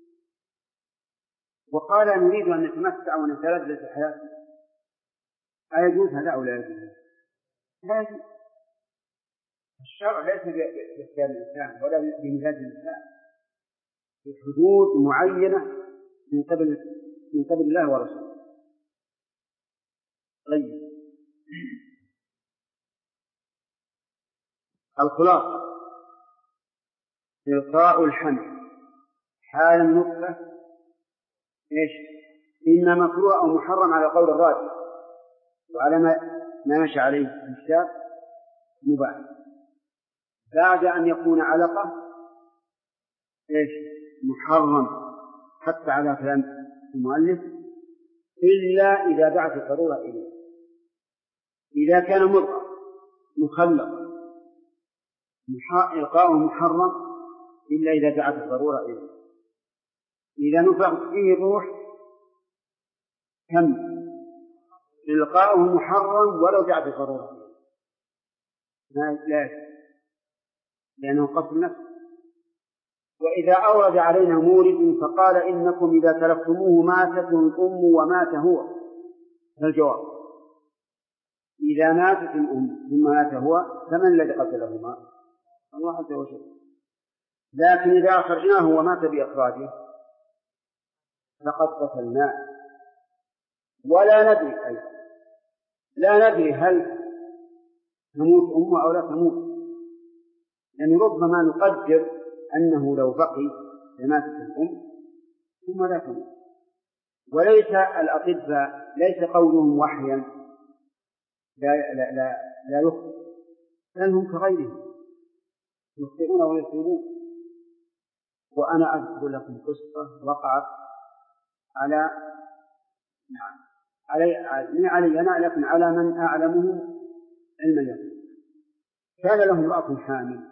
وقال نريد أن نتمتع ونتلذذ الحياة، أيجوز هذا أو لا يجوز؟ لا يجوز. الشرع ليس باختيار الإنسان ولا بمزاج الإنسان، في حدود معينة من قبل الله ورسوله. طيب، الخلاصة إلقاء الحمل حال النطفة إيش؟ إما مكروه أو محرم على قول الراجح، وعلى ما مشى عليه الكتاب مباح بعد أن يكون علقة إيش؟ محرم حتى على كلام المؤلف، إلا إذا دعت الضرورة إليه. إذا كان مرأة مخلق إلقاؤه محرم إلا إذا دعت الضرورة إليه. إذا نفخ فيه الروح كم إلقاؤه محرم ولو دعت الضرورة إليه، لا، لأنه قتل نفس. وإذا أورد علينا مورد فقال إنكم إذا تركتموه ماتت الأم ومات هو، فالجواب إذا ماتت الأم ثم مات هو فمن الذي قتلهما؟ الله عز وجل. لكن إذا أخرجناه ومات بإخراجه فقد قتلناه، ولا ندري أيضا، لا ندري هل تموت أمه أو لا تموت، لأن ربما نقدر أنه لو بقي لماتت الأم ثم لا تموت. وليس الأطباء ليس قولهم وحيا لا يخطئ، بل هم كغيرهم يخطئون ويصيبون. وأنا أذكر لكم قصة وقعت على علي أنا، لكن على من أعلمه علم اليقين. كان له امرأة حامل،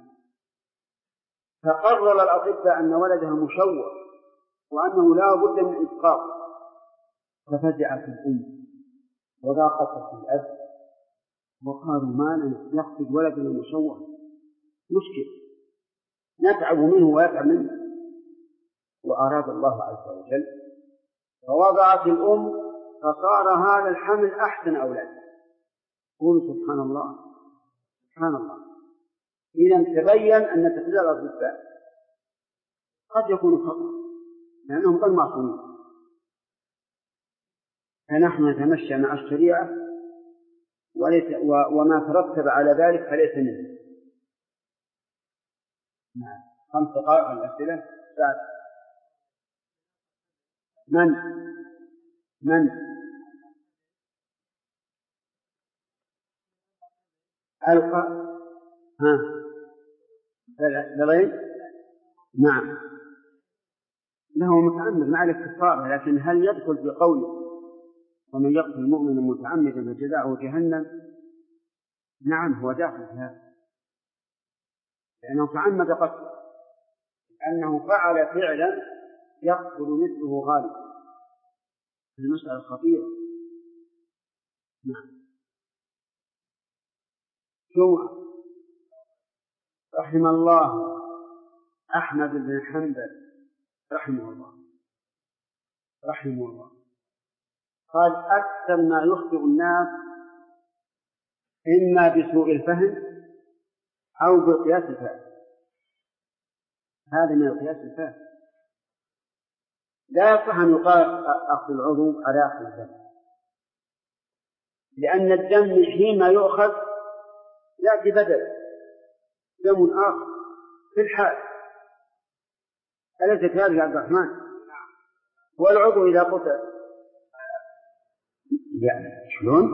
فقرر الأطباء أن ولدها مشوه وأنه لا بد من إسقاط، ففزعت الأم وضاقت في الأب وقالوا ما لنا يقتل ولدنا مشوه، مشكل نتعب منه ويتعب منه. وأراد الله عز وجل فوضعت الأم فصار هذا الحمل أحسن أولاد. قولوا سبحان الله، سبحان الله. إذا تبين أن تقدير الأطباء قد يكون خطأ لأنهم غير معصومين، فنحن نتمشى مع الشريعة وما ترتب على ذلك فليس منه. نعم، 5 دقائق الأسئلة. من ألقى لغير؟ نعم، له متعمد مع الاكتفار، لكن هل يدخل في قوله ومن يقتل مؤمنا متعمدا فجزاؤه جهنم؟ نعم، هو داخل في هذا لأنه تعمد قتله، لأنه فعل فعلا يقتل مثله غالبا. المسألة خطيرة. نعم. جمعة رحم الله أحمد بن حنبل رحمه الله قال أكثر ما يخطئ الناس إما بسوء الفهم أو بقياس الفهم. هذا من القياس الفهم. لا يصح أن يقال أخذ العضو على أخذ الدم، لأن الدم حين يؤخذ يأتي بدل دم آخر في الحال. أليس كذلك يا عبد الرحمن؟ والعضو إذا قطع يعني شلون؟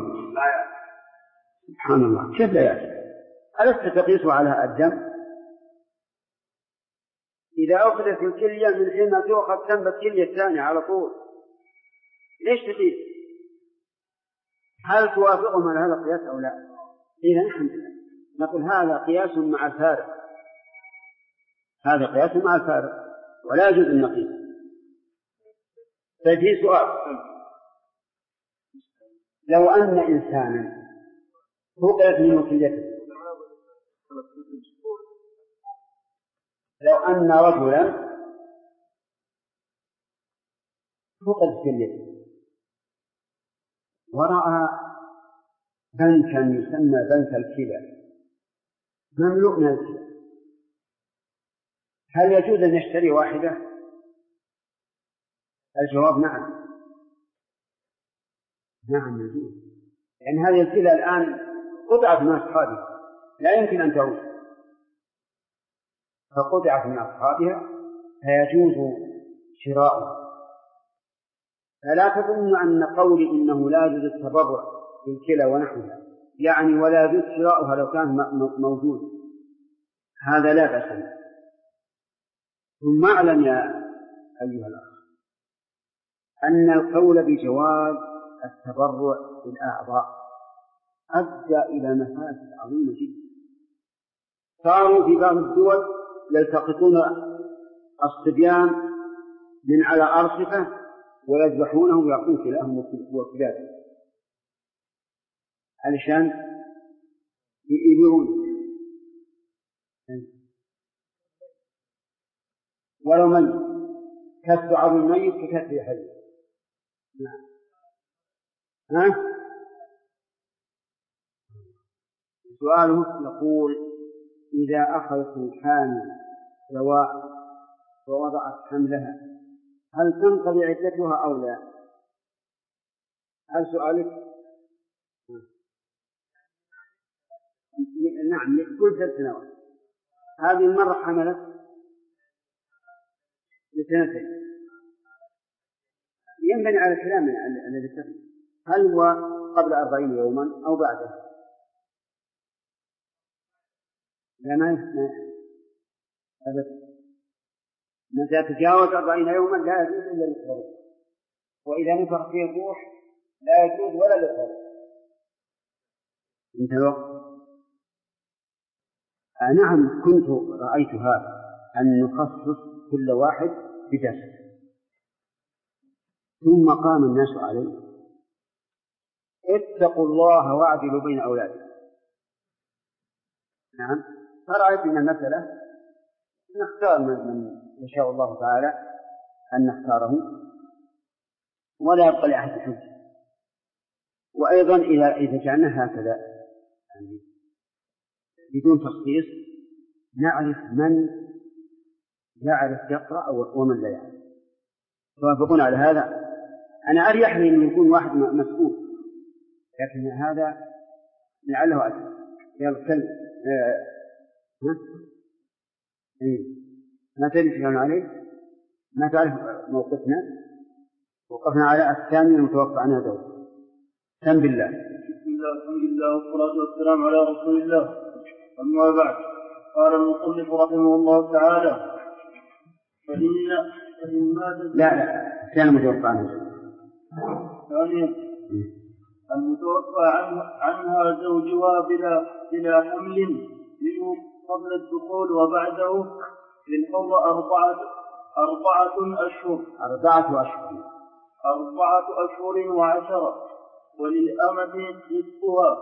سبحان الله، كيف لا يأتي؟ ألست تقيس على الدم؟ إذا أخذت الكلية من حين تؤخذ تنبت الكلية الثانية على طول، ليش تقيس؟ هل توافقهم على هذا القياس أو لا؟ إذا نحن نقول هذا قياس مع الفارق، هذا قياس مع الفارق ولا يجوز النقيس. ففي سؤال: لو أن إنسانا فقدت منه كليته، لو أن رجلا فقد كليته ورأى بنكا يسمى بنك الكلى مملوء من الكلى، هل يجوز أن يشتري واحدة؟ الجواب نعم. نعم يجوز، لأن هذه الكلى الآن قطعت من أصحابها لا يمكن أن تعود، فقطعت من أصحابها فيجوز شراؤها. فلا تظن أن قولي إنه لا يجوز التبرع بالكلى ونحوها يعني ولا يجوز شراؤها لو كان موجود، هذا لا بأس به. ثم اعلم يا أيها الأخ أن القول بجواز التبرع بالأعضاء أدى إلى مفاسد عظيمة جدا. صاروا في بعض الدول يلتقطون الصبيان من على أرصفة ويذبحونهم ويعطون كلاهم وكلابهم علشان يبيعون، ولو ميت كف عظم الميت ككف حي. سؤاله يقول: إذا أخذت الحامل دواء ووضعت حملها هل تنقضي عدتها أو لا؟ هل سؤالك؟ نعم، كل 3 سنوات. هذه المرة حملت ل2 ينبني على الكلام الذي ذكرنا، هل هو قبل 40 يوما أو بعده؟ لا، ما أبدا. متى تجاوز 40 يوما لا يجوز إلا للخروج، وإذا نفخ فيه الروح لا يجوز ولا للخروج. انتهى الوقت. نعم، كنت رأيت هذا أن نخصص كل واحد بدرس، ثم قام الناس عليه: اتقوا الله واعدلوا بين أولادكم. نعم، فرأيت من المسألة نختار من يشاء الله تعالى أن نختاره ولا يبقى لأحد حجة. وأيضا إذا جعلنا هكذا يعني بدون تخصيص نعرف من يعرف يقرأ ومن لا يعرف. توافقون على هذا؟ أنا أريح لي أن يكون واحد مسؤول، لكن هذا لعله أسهل. يلا كلم. ما تدري كلام عليه، ما تعرف موقفنا. وقفنا على الثاني المتوقع عنها دور. سم بالله. بسم الله، الحمد لله، والصلاة والسلام على رسول الله. أما بعد، قال المصنف رحمه الله تعالى: فإن مات. لا كان المتوقع عنها. ثانيا، المتوفى عنها زوجها بلا حمل منه قبل الدخول وبعده للحر 4 أشهر. 4 أشهر و10، وللأمة نصفها.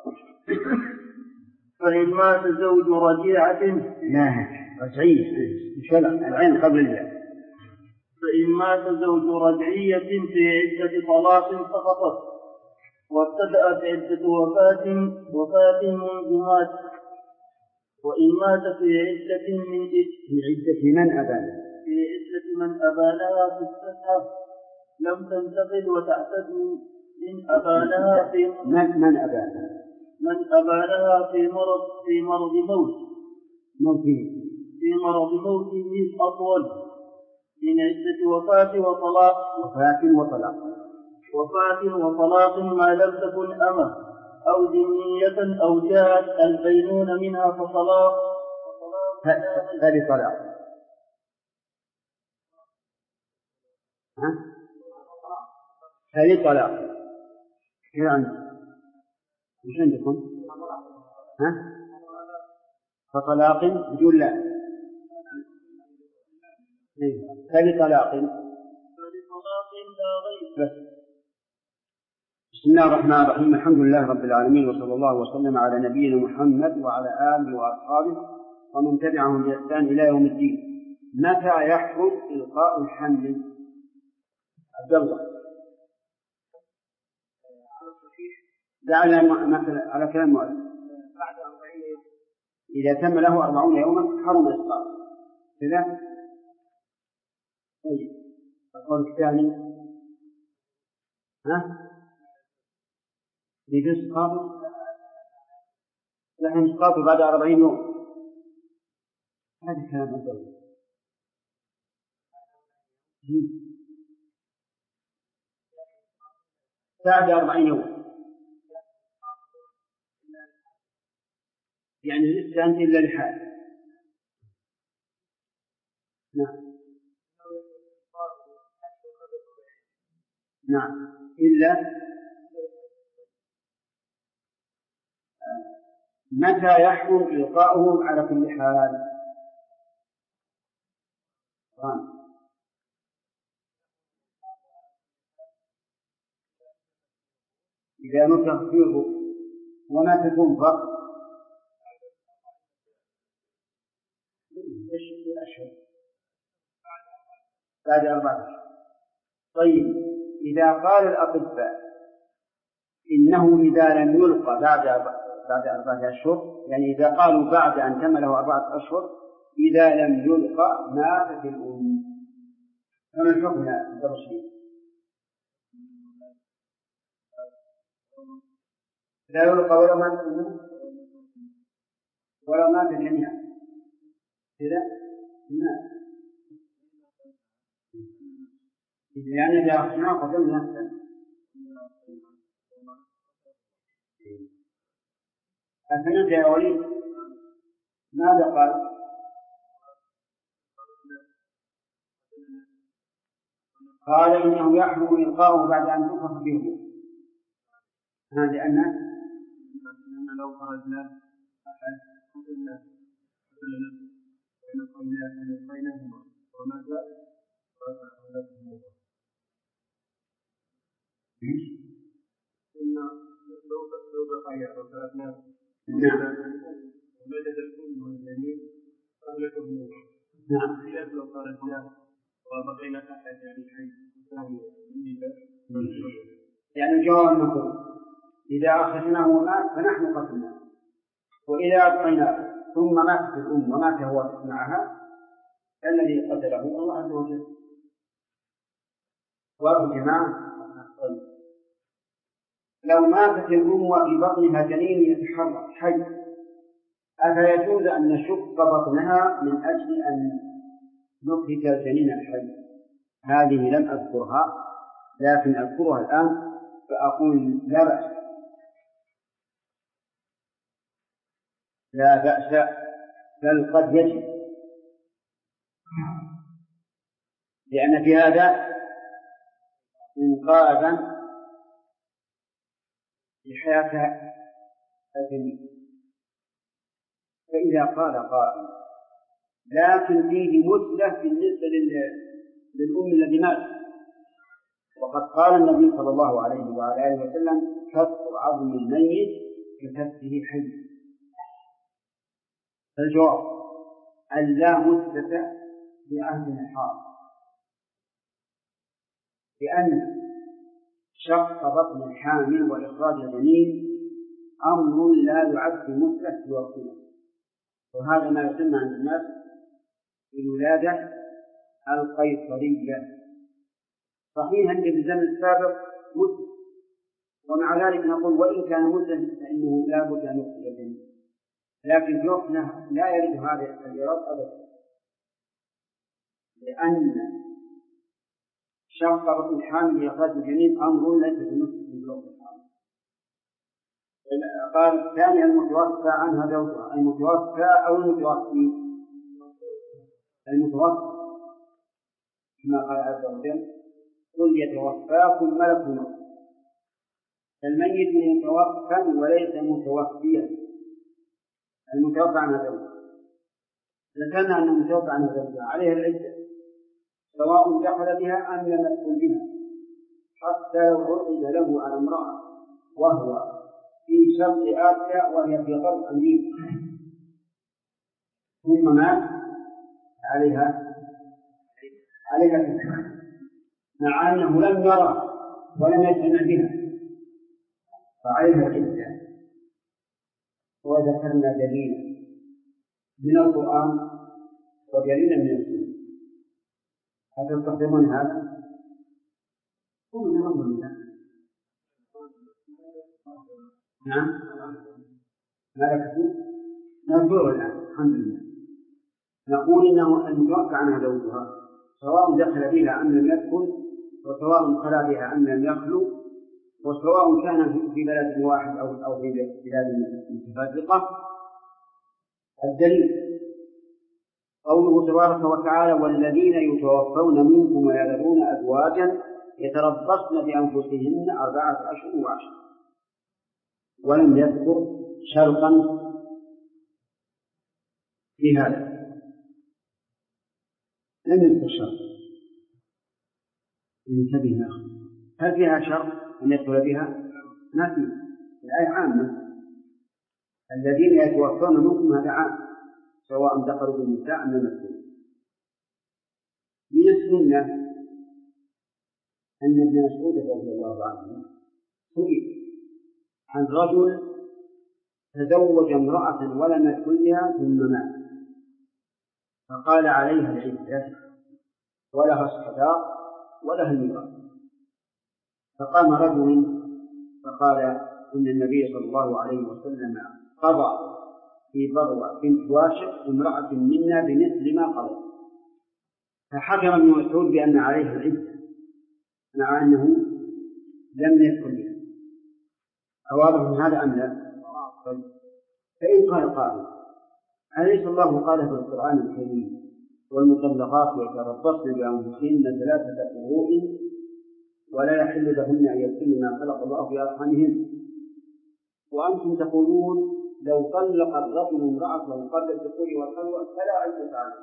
فإن مات زوج رجيعة. لا، رجعية العين قبل الياء. فإن مات زوج رجعية في عدة طلاق سقطت، وابتدأت عدة وفاة منذ مات. وإن مات في عدة من أبانها في الصحة لم تنتقل وتعتد من أبانها في من أبانها في مرض موته أطول من عدة وفاة وطلاق ما لم تكن أمة أو ذمية أو جاءت البينون منها فطلاق. هذه طلاق. يعني مش عندكم؟ فطلاق بدون لا. فلطلاق لا غير. بسم الله الرحمن الرحيم. الحمد لله رب العالمين، وصلى الله وسلم على نبينا محمد وعلى آله وأصحابه ومن تبعهم بإحسان إلى يوم الدين. متى يحرم إلقاء الحمل؟ عبد الله. على كلام مؤلف بعد 40 يوم. إذا تم له 40 يوما حرم إسقاط كذا. طيب، القول الثاني يجوز قابل، لكن يسقط بعد 40 يوم. هذا كلام الدولة بعد 40 يوم، يعني لسه أنت إلا لحال. نعم إلا متى يحكم إلقاؤهم على كل حال؟ إذا نفخ فيه وما تنفخ بعد 4 أشهر. طيب إذا قال الأطباء إنه إذا لم يلقى بعد 4 أشهر، يعني إذا قالوا بعد أن تم له 4 أشهر إذا لم يلقى ماتت الأم، فما الحكم الترشيد؟ لا يلقى ولو مات الأم ولو مات جميعا كذا؟ لا، يعني إذا أخذنا قدمنا نفسا. أفهمت يا وليد ماذا قال؟ قال إنه يحرم إلقاؤه بعد أن تنفخ فيه، لأن لو خرجنا أحد قتلنا بينهما وما زال قلنا لو بقي أو تركناه ومدد الأم والجنين قبل كبنه. خلاف لو خرجناه وبقينا أحد يعني حي ثاني يعني الجواب نقول إذا أخرجناه ومات فنحن قتلناه، وإذا أبقيناه ثم ماتت الأم ومات هو معها الذي قتله الله عز وجل. وأبو جماعة لو ماتت الأم وفي بطنها جنين يتحرك حي أفيجوز أن نشق بطنها من أجل أن نخرج الجنين الحي؟ هذه لم أذكرها لكن أذكرها الآن فأقول لا بأس، لا بأس، بل قد يجب، لأن في هذا إنقاذا لحياة الجنين. فإذا قال قائل لكن فيه مثلة بالنسبة للأم الذي مات، وقد قال النبي صلى الله عليه وعلى آله وسلم كسر عظم الميت ككسره حي. فالجواب أن لا مثلة بعهد الحاضر، لأن شق بطن الحامل وإخراج الجنين أمر لا يعد مثلة في وقتنا، وهذا ما يسمى عند الناس بالولادة القيصرية. صحيح أن في الزمن السابق مثل، ومع ذلك نقول وإن كان مثل فإنه لا بد أن يخرج الجنين، لكن في وقتنا لا يرد هذا الإيراد أبدا، لأن شق بطن الحامل لإخراج الجنين أمر ليس بمثل في الوقت الحالي. قال ثانيا المتوفى عنها زوجها، المتوفى أو المتوفي، المتوفى كما قال عز وجل قل يتوفاكم ملك الموت. الميت متوفى وليس متوفيا، المتوفى عنها زوجها. ذكرنا أن المتوفى عنها زوجها عليها العدة سواء دخل بها أم لم يدخل بها، حتى لو عقد له على امرأة وهو في شرط آسيا وهي في غرب أمريكا ثم مات عليها كفر، مع أنه لم يرى ولم يجتمع بها فعليها العدة. وذكرنا دليلا من القرآن ودليلا من السنة، هل تستخدمون هذا؟ هم من أمر الله. نعم ماذا كتب؟ نذكر الآن الحمد لله. نقول إنه المتوقع عنها زوجها سواء دخل بها أم لم يدخل، وسواء خلا بها أم لم يخلو، وسواء كان في بلد واحد أو في بلاد متفرقة. الدليل قوله تبارك وتعالى: والذين يتوفون منكم ويذرون أزواجا يتربصن بأنفسهن 4 أشهر و10، ولم يذكر شرطا في هذا، لم يذكر شرط. انتبه يا أخي، هل فيها شرط أن يدخل بها؟ ما فيه، الآية عامة. الذين يتوفون منكم هذا عام، سواء دخلوا بالنساء أم لم يدخلوا. من السنة أن ابن مسعود رضي الله عنه سئل عن رجل تزوج امرأة ولم يدخل بها ثم مات، فقال: عليها العدة ولها الصداق ولها الميراث. فقام رجل فقال: إن النبي صلى الله عليه وسلم قضى في بروة بنت واشق امرأة منا بمثل ما قضى. فحكم ابن مسعود بأن عليه العدة مع أنه لم يدخل بها. أواضح من هذا أم لا؟ فإن قال قائل: أليس الله قال في القرآن الكريم: والمطلقات يتربصن بأنفسهن 3 قروء ولا يحل لهن أن يكتمن ما خلق الله في أرحامهن، وأنتم تقولون لو طلق الرجل امرأته قبل الدخول والخلوة فلا عدة عليه.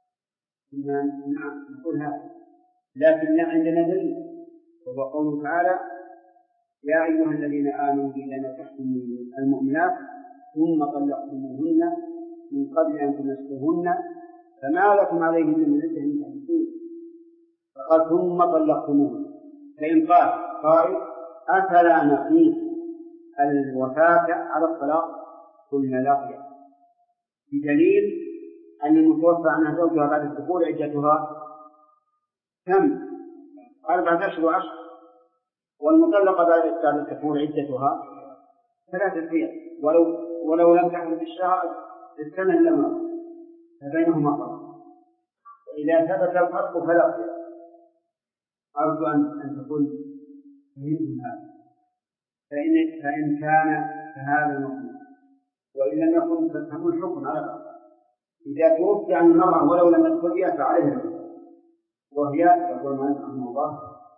نعم نقول هذا، لكن عندنا دليل، وهو قوله تعالى: يا أيها الذين آمنوا إذا نكحتم المؤمنات ثم طلقتموهن من قبل أن تمسوهن فما لكم عليهن من عدة تحدثون، فقال: ثم طلقتموهن. فإن قال قائل: أفلا نقيس الوفاة على الطلاق؟ قلنا لا، بدليل أن المتوفى عنها زوجها بعد الدخول عدتها كم؟ 4 أشهر و10، والمطلقة بعد الدخول عدتها 3 أيام، ولو لم تحمل بالشهر السنة لما فبينهما فرق. وإذا ثبت الفرق فلا خير. أرجو أن تكون فهمتم هذا. فإن كان فهذا المطلوب، وإن لم يكن فافهموا الحكم على بعض. إذا توفي عن المرأة ولو لم يدخل بها فعليها، وهي يقول من رحمه الله: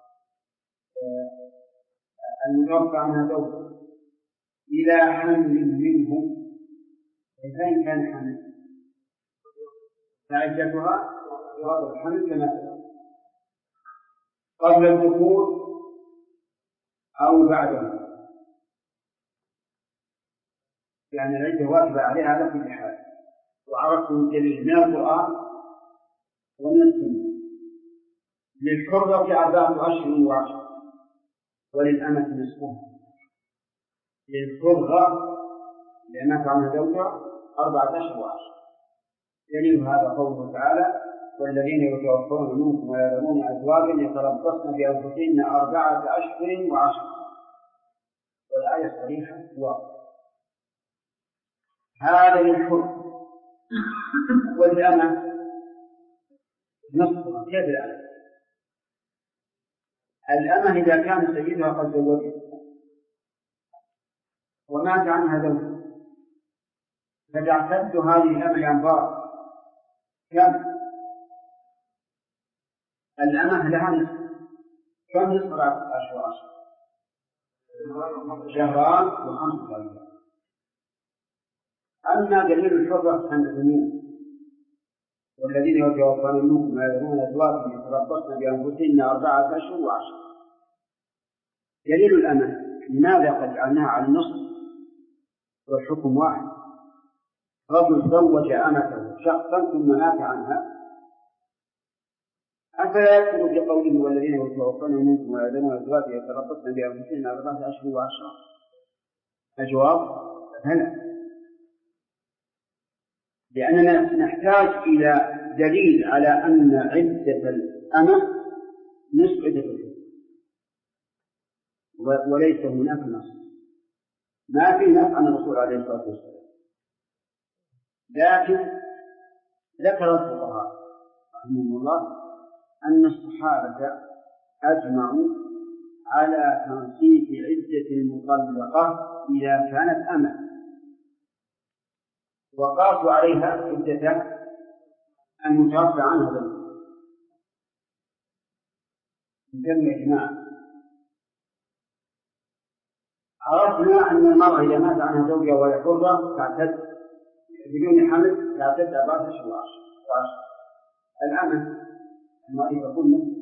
المتوفى عنها زوجها إلى حمل منه، فإن كان حمل فعدتها جواز الحمل كما قبل الدخول أو بعده، يعني العدة واجبة عليها على كل حال. وعرفتم الدليل من القرآن ومن السنة. للحرة 4 أشهر و10، وللأمة نصفها. للحرة لأنها عنها زوجها 4 أشهر و10. دليل هذا قوله تعالى: والذين يتوفون منكم ويذرون أزواجا يتربصن بأنفسهن 4 أشهر و10. والآية صريحة واضحة. هذا للحر. والأمة نصفها. كيف الأمة إذا كان سيدها قد زوجها ومات عنها زوجها فتعتد هذه الأمة الأنبار كم؟ الأمة لها نصف. كم نصف 4 أشهر؟ 2 شهران و5 أيام. أما دليل الحرة فالعموم: والذين يتوفون منكم ويذرون أزواجا يتربصن بأنفسهن 4 أشهر و10. دليل الأمة: لماذا قد جعلناها على النصف والحكم واحد؟ رجل زوج أمته شخصا ثم مات عنها، أفلا يكتب في قوله: والذين يتوفون منكم ويذرون أزواجا يتربصن بأنفسهن 4 أشهر و10؟ الجواب: هلا، لأننا نحتاج إلى دليل على أن عدة الأمة نصف عدة الحكم. وليس هناك نص، ما في نص عن الرسول عليه الصلاة والسلام. لكن ذكر الفقهاء رحمهم الله أن الصحابة أجمعوا على تنصيف عدة المطلقة إذا كانت أمة، وقاسوا عليها عدة المتوفى عنها ذنب من إجماع. عرفنا أن المرأة إذا مات عنها زوجها وهي حرة تعتد بدون حمل تعتد 4 أشهر. الأمة المرأة كلها،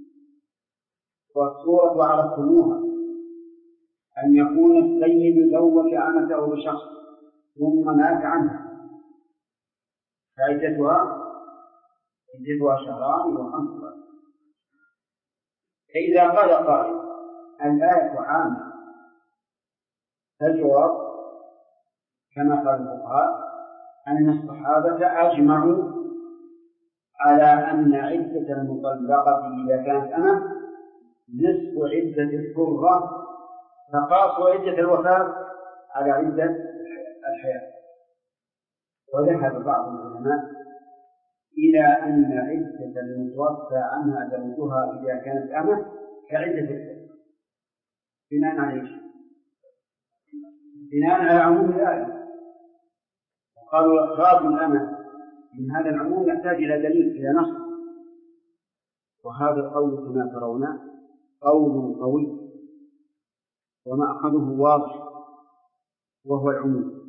والصورة وعرفتموها أن يكون السيد زوج أمته بشخص ثم مات عنها فعدتها 2 شهران و5. فإذا قال قائل الآية عامة، فالجواب كما قال الفقهاء أن الصحابة أجمعوا على أن عدة المطلقة إذا كانت أمة نصف عدة الحرة، فقاسوا عدة الوفاة على عدة الحياة. وذهب بعض العلماء إلى أن عدة المتوفى عنها زوجها إذا كانت أمة كعدة الحرة. بناء على إيش؟ بناء على عموم الآية. وقالوا إخراج الأمة من هذا العموم يحتاج إلى دليل، إلى نص، وهذا القول كما ترون قول قوي ومأخذه واضح وهو العموم.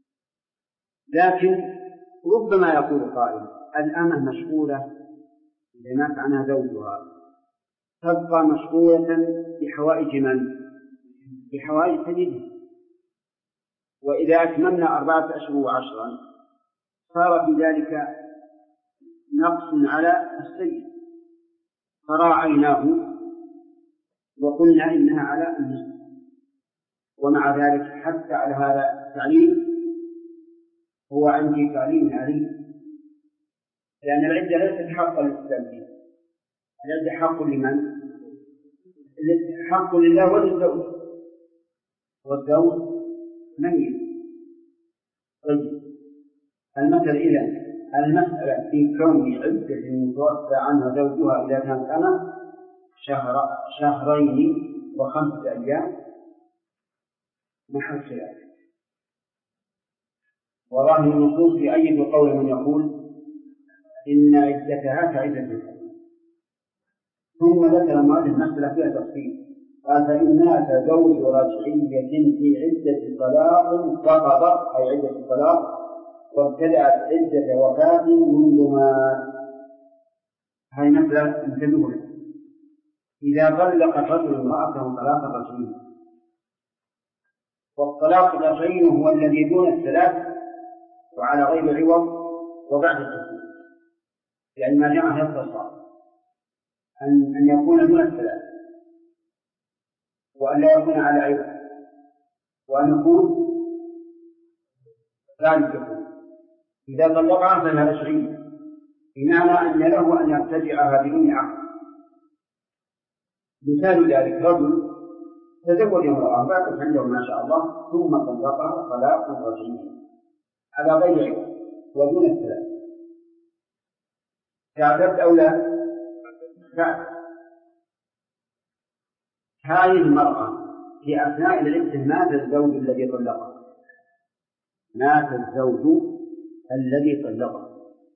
لكن ربما يقول قائل الأمة مشغولة إذا مات عنها زوجها تبقى مشغولة بحوائج من؟ بحوائج سيدها، وإذا أتممنا 4 أشهر و10 صار في ذلك نقص على السيد، فراعيناه وقلنا إنها على النصف. ومع ذلك حتى على هذا التعليم هو عندي تعليم عليم، لأن العدة ليست حقا للتنفيذ، العدة حق لمن؟ حق لله وللزوج، والزوج ميت. طيب المسألة في كون عدة المتوفى عنها زوجها إذا كانت أمة 2 و5 أيام محل خلاف، وراء النصوص يؤيد قول من يقول إن عدتها كعدة الحرة. ثم ذكر المؤلف المسألة فيها تفصيل، قال فإن مات زوج رجعية في عدة طلاق فقط، أي عدة الطلاق، وابتدأت عدة وفاة منذ ما هاي مسألة انتبهوا لها. إذا طلق الرجل امرأته طلاقا رجعيا، والطلاق الرجعي هو الذي دون الثلاث وعلى غير عوض وبعد الدخول، يعني ما جمع هذا الصار أن يكون دون الثلاث، وأن لا يكون على عوض، وأن يكون بعد الدخول. إذا طلقها فلا رجعية، بمعنى أن له أن يرتجعها بدون عقد. مثال ذلك رجل تزوج امرأة فاتت عنده ما شاء الله ثم طلقها طلاق رجعي على غير عوض ودون الثلاث، تعتد أو لا؟ هذه المرأة في أثناء العدة مات الزوج الذي طلقها، مات الزوج الذي طلقها،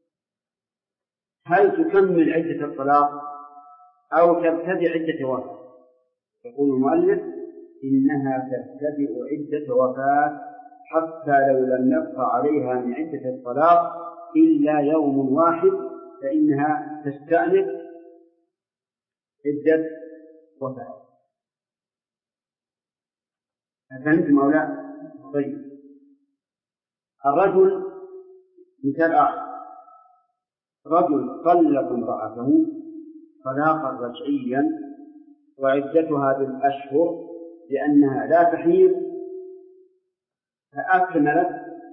هل تكمل عدة الطلاق أو تبتدئ عدة وفاة؟ يقول المؤلف إنها تبتدئ عدة وفاة حتى لو لم يبقى عليها من عدة الطلاق إلا يوم واحد، فإنها تستأنف عدة وفاة. فهمتم أو لا؟ طيب، الرجل مثال آخر، رجل طلق امرأته طلاقا رجعيا وعدتها بالأشهر لأنها لا تحيض، فأكملت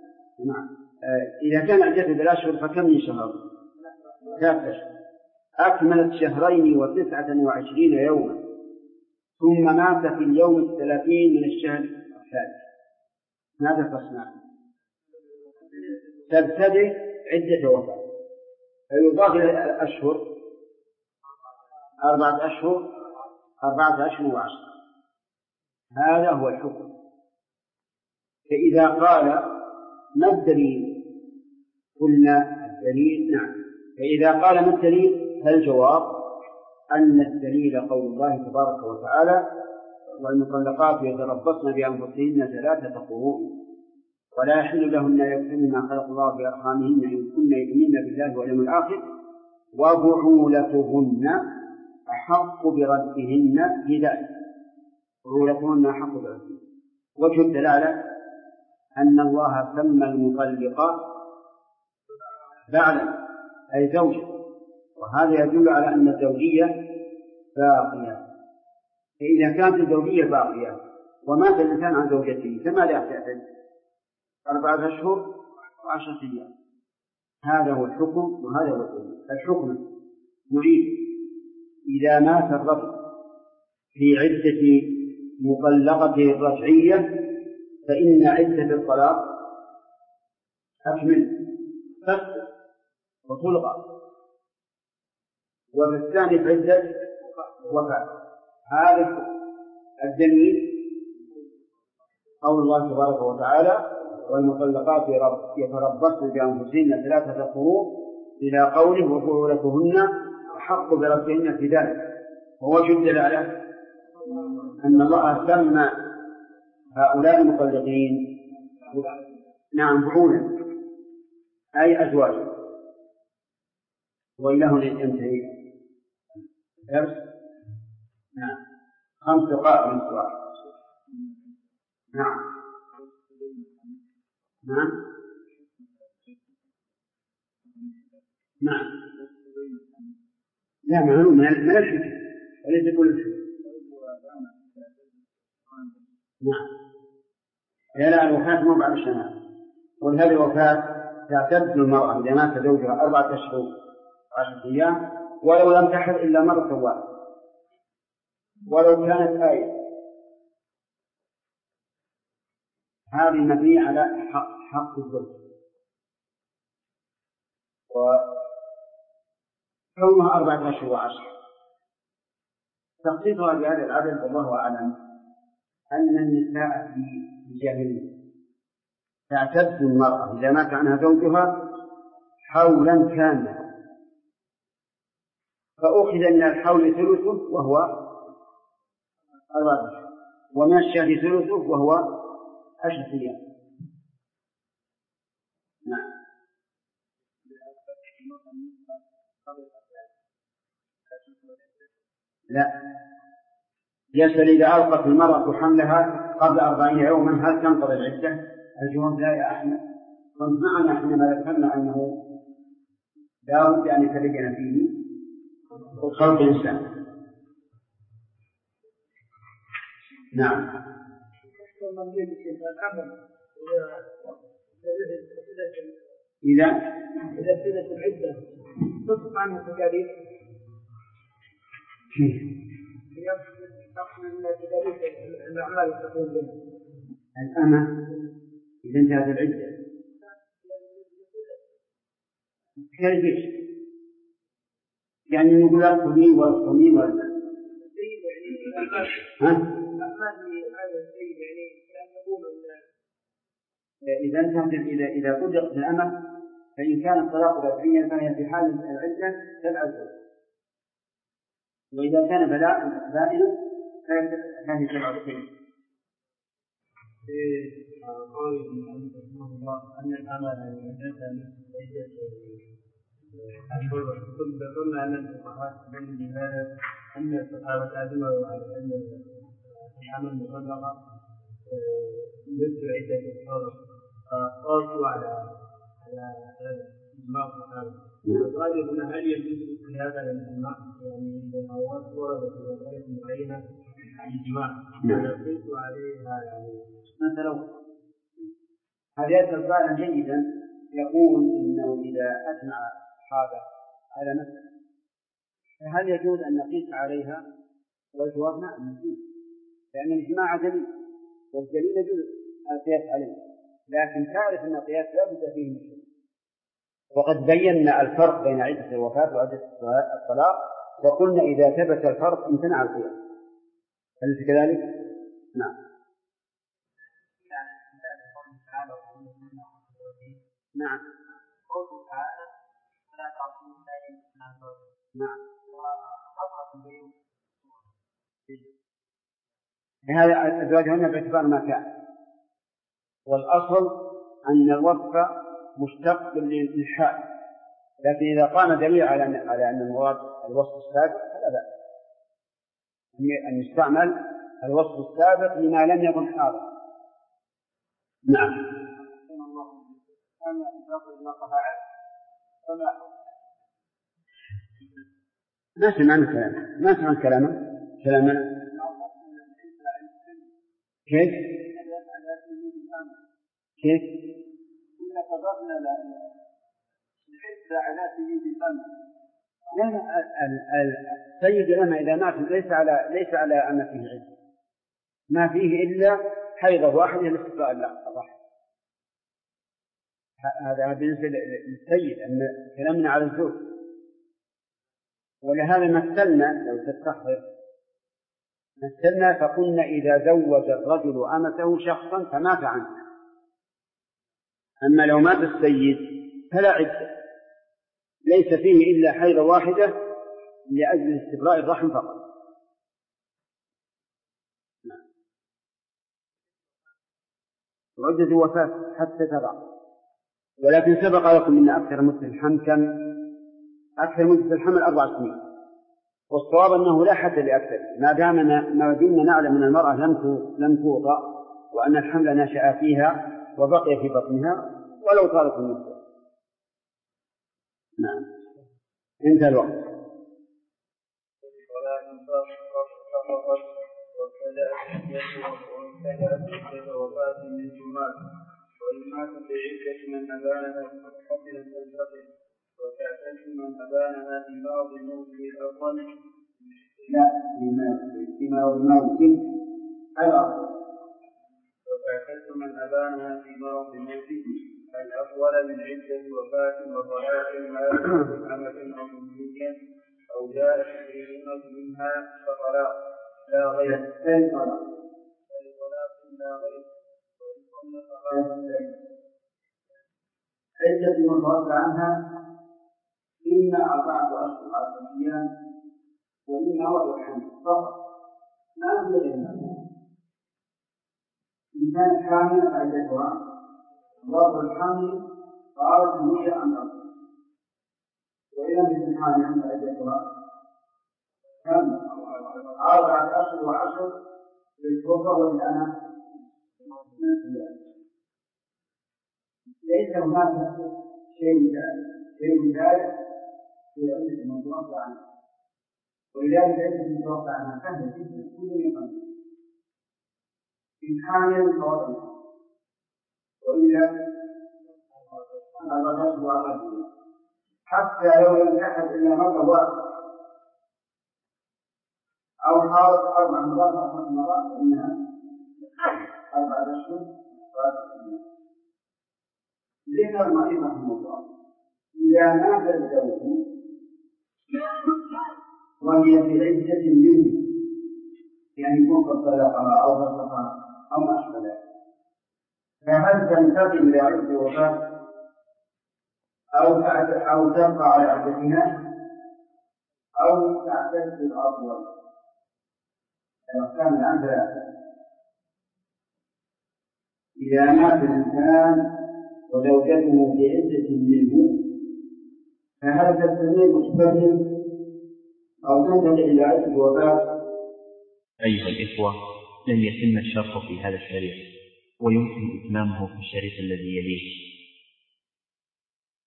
إذا كان عدته بالأشهر فكم من شهر؟ 3 أشهر، أكملت 2 و29 يوما، ثم مات في اليوم 30 من الشهر الثالث، ماذا تصنع؟ تبتدئ عدة وفاة، فيضاف إلى الأشهر 4 أشهر 14 و10. هذا هو الحكم. فإذا قال ما الدليل؟ قلنا الدليل نعم. فإذا قال ما الدليل؟ فالجواب أن الدليل قول الله تبارك وتعالى: والمطلقات يتربصن بأنفسهن 3 قروء ولا يحل لهن يكتمن ما خلق الله في أرحامهن إن كن يؤمن بالله واليوم الآخر وبعولتهن أحق بردهن في ذلك. بعولتهن أحق بردهن. وجه الدلالة أن الله سمى المطلقة بعلا أي زوجة، وهذا يدل على أن الزوجية باقية. فإذا كانت الزوجية باقية ومات الإنسان عن زوجته فماذا يعتقد؟ 4 أشهر و10 أيام. هذا هو الحكم وهذا هو الدليل. الحكم نريد إذا مات الرجل في عدة مطلقته الرجعية فإن عدة الطلاق أكمل تسقط وتلغى، والثاني في عدة وفاة. هذا الدليل قول الله تبارك وتعالى: والمطلقات يتربصن بأنفسهن 3 قروء إلى قوله: وبعولتهن أحق بردهن في ذلك. ووجه الدلالة أن الله سمى هؤلاء المطلقين نعم بعولا أي أزواجا. وإلى هنا ينتهي الدرس. نعم 5 دقائق من السؤال. نعم نعم نعم لا معلوم من الفكر وليس كل الفكر. نعم لا الوفاة مو بعد الشمال، ولهذه الوفاة تعتد المرأة إذا مات زوجها 4 أشهر و10 أيام ولو لم تحل إلا مرة واحدة ولو كانت آية. هذه مبنية على حق الزوج، وكونها 4 أشهر و10 تخصيصها بهذا العدد والله أعلم أن النساء في الجاهلية تعتد المرأة إذا مات عنها زوجها حولا كاملا، فأخذ من الحول ثلثه وهو 4 أشهر، ومن الشهر ثلثه وهو 10 أيام. نعم لا يسأل إذا ألقت المرأة حملها قبل 40 يوما هل تنقضي العدة؟ الجواب لا يا أحمد. كنت معنا حينما ذكرنا أنه لا بد أن يتبين فيه خلق الإنسان. نعم إذا ابتدت العدة تصف عنها التكاليف الأعمال تقوم بها الأمة إذا انتهت العدة كيف يعني نقول لا تصومين ولا تصومين ولا إذا انتهت إذا طلقت الأمة فإن كان الطلاق رجعيا فهي في حال العدة 7 أشهر، وإذا كان بائنا فهي 7 أشهر. قول الله أن الأمل يجب أن قلنا أن الفقهاء بين لهذا أن الصحابة أجمعوا على أن الحمل المطلقة مثل عدة الحر، فقاسوا على إجماع الصحابة. فقال هنا هل يجوز في هذا الإجماع؟ يعني إذا وردت في مسألة معينة الإجماع فنقيس عليها يعني مثلا هذا يسأل سؤالا جيدا يقول إنه إذا أجمع الصحابة على مسألة فهل يجوز أن نقيس عليها؟ والجواب نعم يجوز. لأن الإجماع دليل، والدليل يجوز القياس عليه، والدليل يجوز القياس عليه، لكن تعرف أن القياس لا بد فيه من شيء. وقد بينا الفرق بين عدة الوفاة وعدة الطلاق، وقلنا إذا ثبت الفرق امتنع القياس. هل كذلك؟ نعم. نعم. نعم. هذا أزواجهن باعتبار ما كان، والأصل أن الوصف مشتق للحال، لكن إذا قام دليل على أن المراد الوصف السابق فلا بأس أن يستعمل الوصف السابق لما لم يكن حاضر. نعم. ما سمعنا كلامنا. كيف؟ إذا قضبنا العزة على سيد الأمر. سيد الأمة إذا مات ليس على أمته عزة، ما فيه إلا حيضة واحدة لاستقراء الرحم. هذا بالنسبة للسيد، أن كلامنا على الزوج. ولهذا مثلنا، لو تستحضر مثلنا فقلنا إذا زوج الرجل أمته شخصا فمات عنه، أما لو مات السيد فلا عدة، ليس فيه إلا حيضة واحدة لأجل استبراء الرحم فقط. عدة وفاة حتى تضع. ولكن سبق لكم أن أكثر مدة الحمل كم؟ أكثر مدة الحمل 4 سنين، والصواب أنه لا حد لأكثر، ما دمنا نعلم أن المرأة لم توضع وأن الحمل نشأ فيها وبقي في بطنها ولو طالت المدة. نعم. انتهى الوقت. والمات بعدة من أبانها حسنا تنتقل، وتعتد من أبانها في بعض موته الأول. لا، فيما هو الموت الأفضل. وتعتد من أبانها في بعض موته الأول من عدة وفاة وطلاق أمة أو مملوكة أو جاءت الكلمة منها فطلاق لا غير. طلاق لا غير. عدة المتوفى عنها إما 4 أشهر 10 أيام، وإما وضع الحمل فقط، لا غير. إن كان كاملا عدتها وضع الحمل قال هي أن تصل، وإذا مثل حاملا عدتها كم 4 أشهر و10 للكفر والأنا. ليس هناك شيء ذلك في عدة المتوفى عنه، ولذلك عدة المتوفى عنها سهلة جدا، كل يقل إن حامل فوضع، وإلا الرجل وعقده، حتى لو لم تحد إلا مرة واحدة أو حاولت 4 مرات أو 5 مرات فإنها 4 أشهر. ذكر المريض رحمه الله إذا مات الزوج وهي في عدة منه، يعني يكون قد طلقها أو فسخها أو ما أشبه ذلك، فهل تنتقل إلى عدة وفاة أو تبقى على عدتها أو تعتد بالأطول؟ الأحكام الآن 3. إذا مات الإنسان وزوجته في عدة منه فهل تستمر مستمر أو تنتقل إلى عدة وفاة؟ أيها الإخوة، لن يتم الشرط في هذا الشريط، ويمكن إتمامه في الشريط الذي يليه.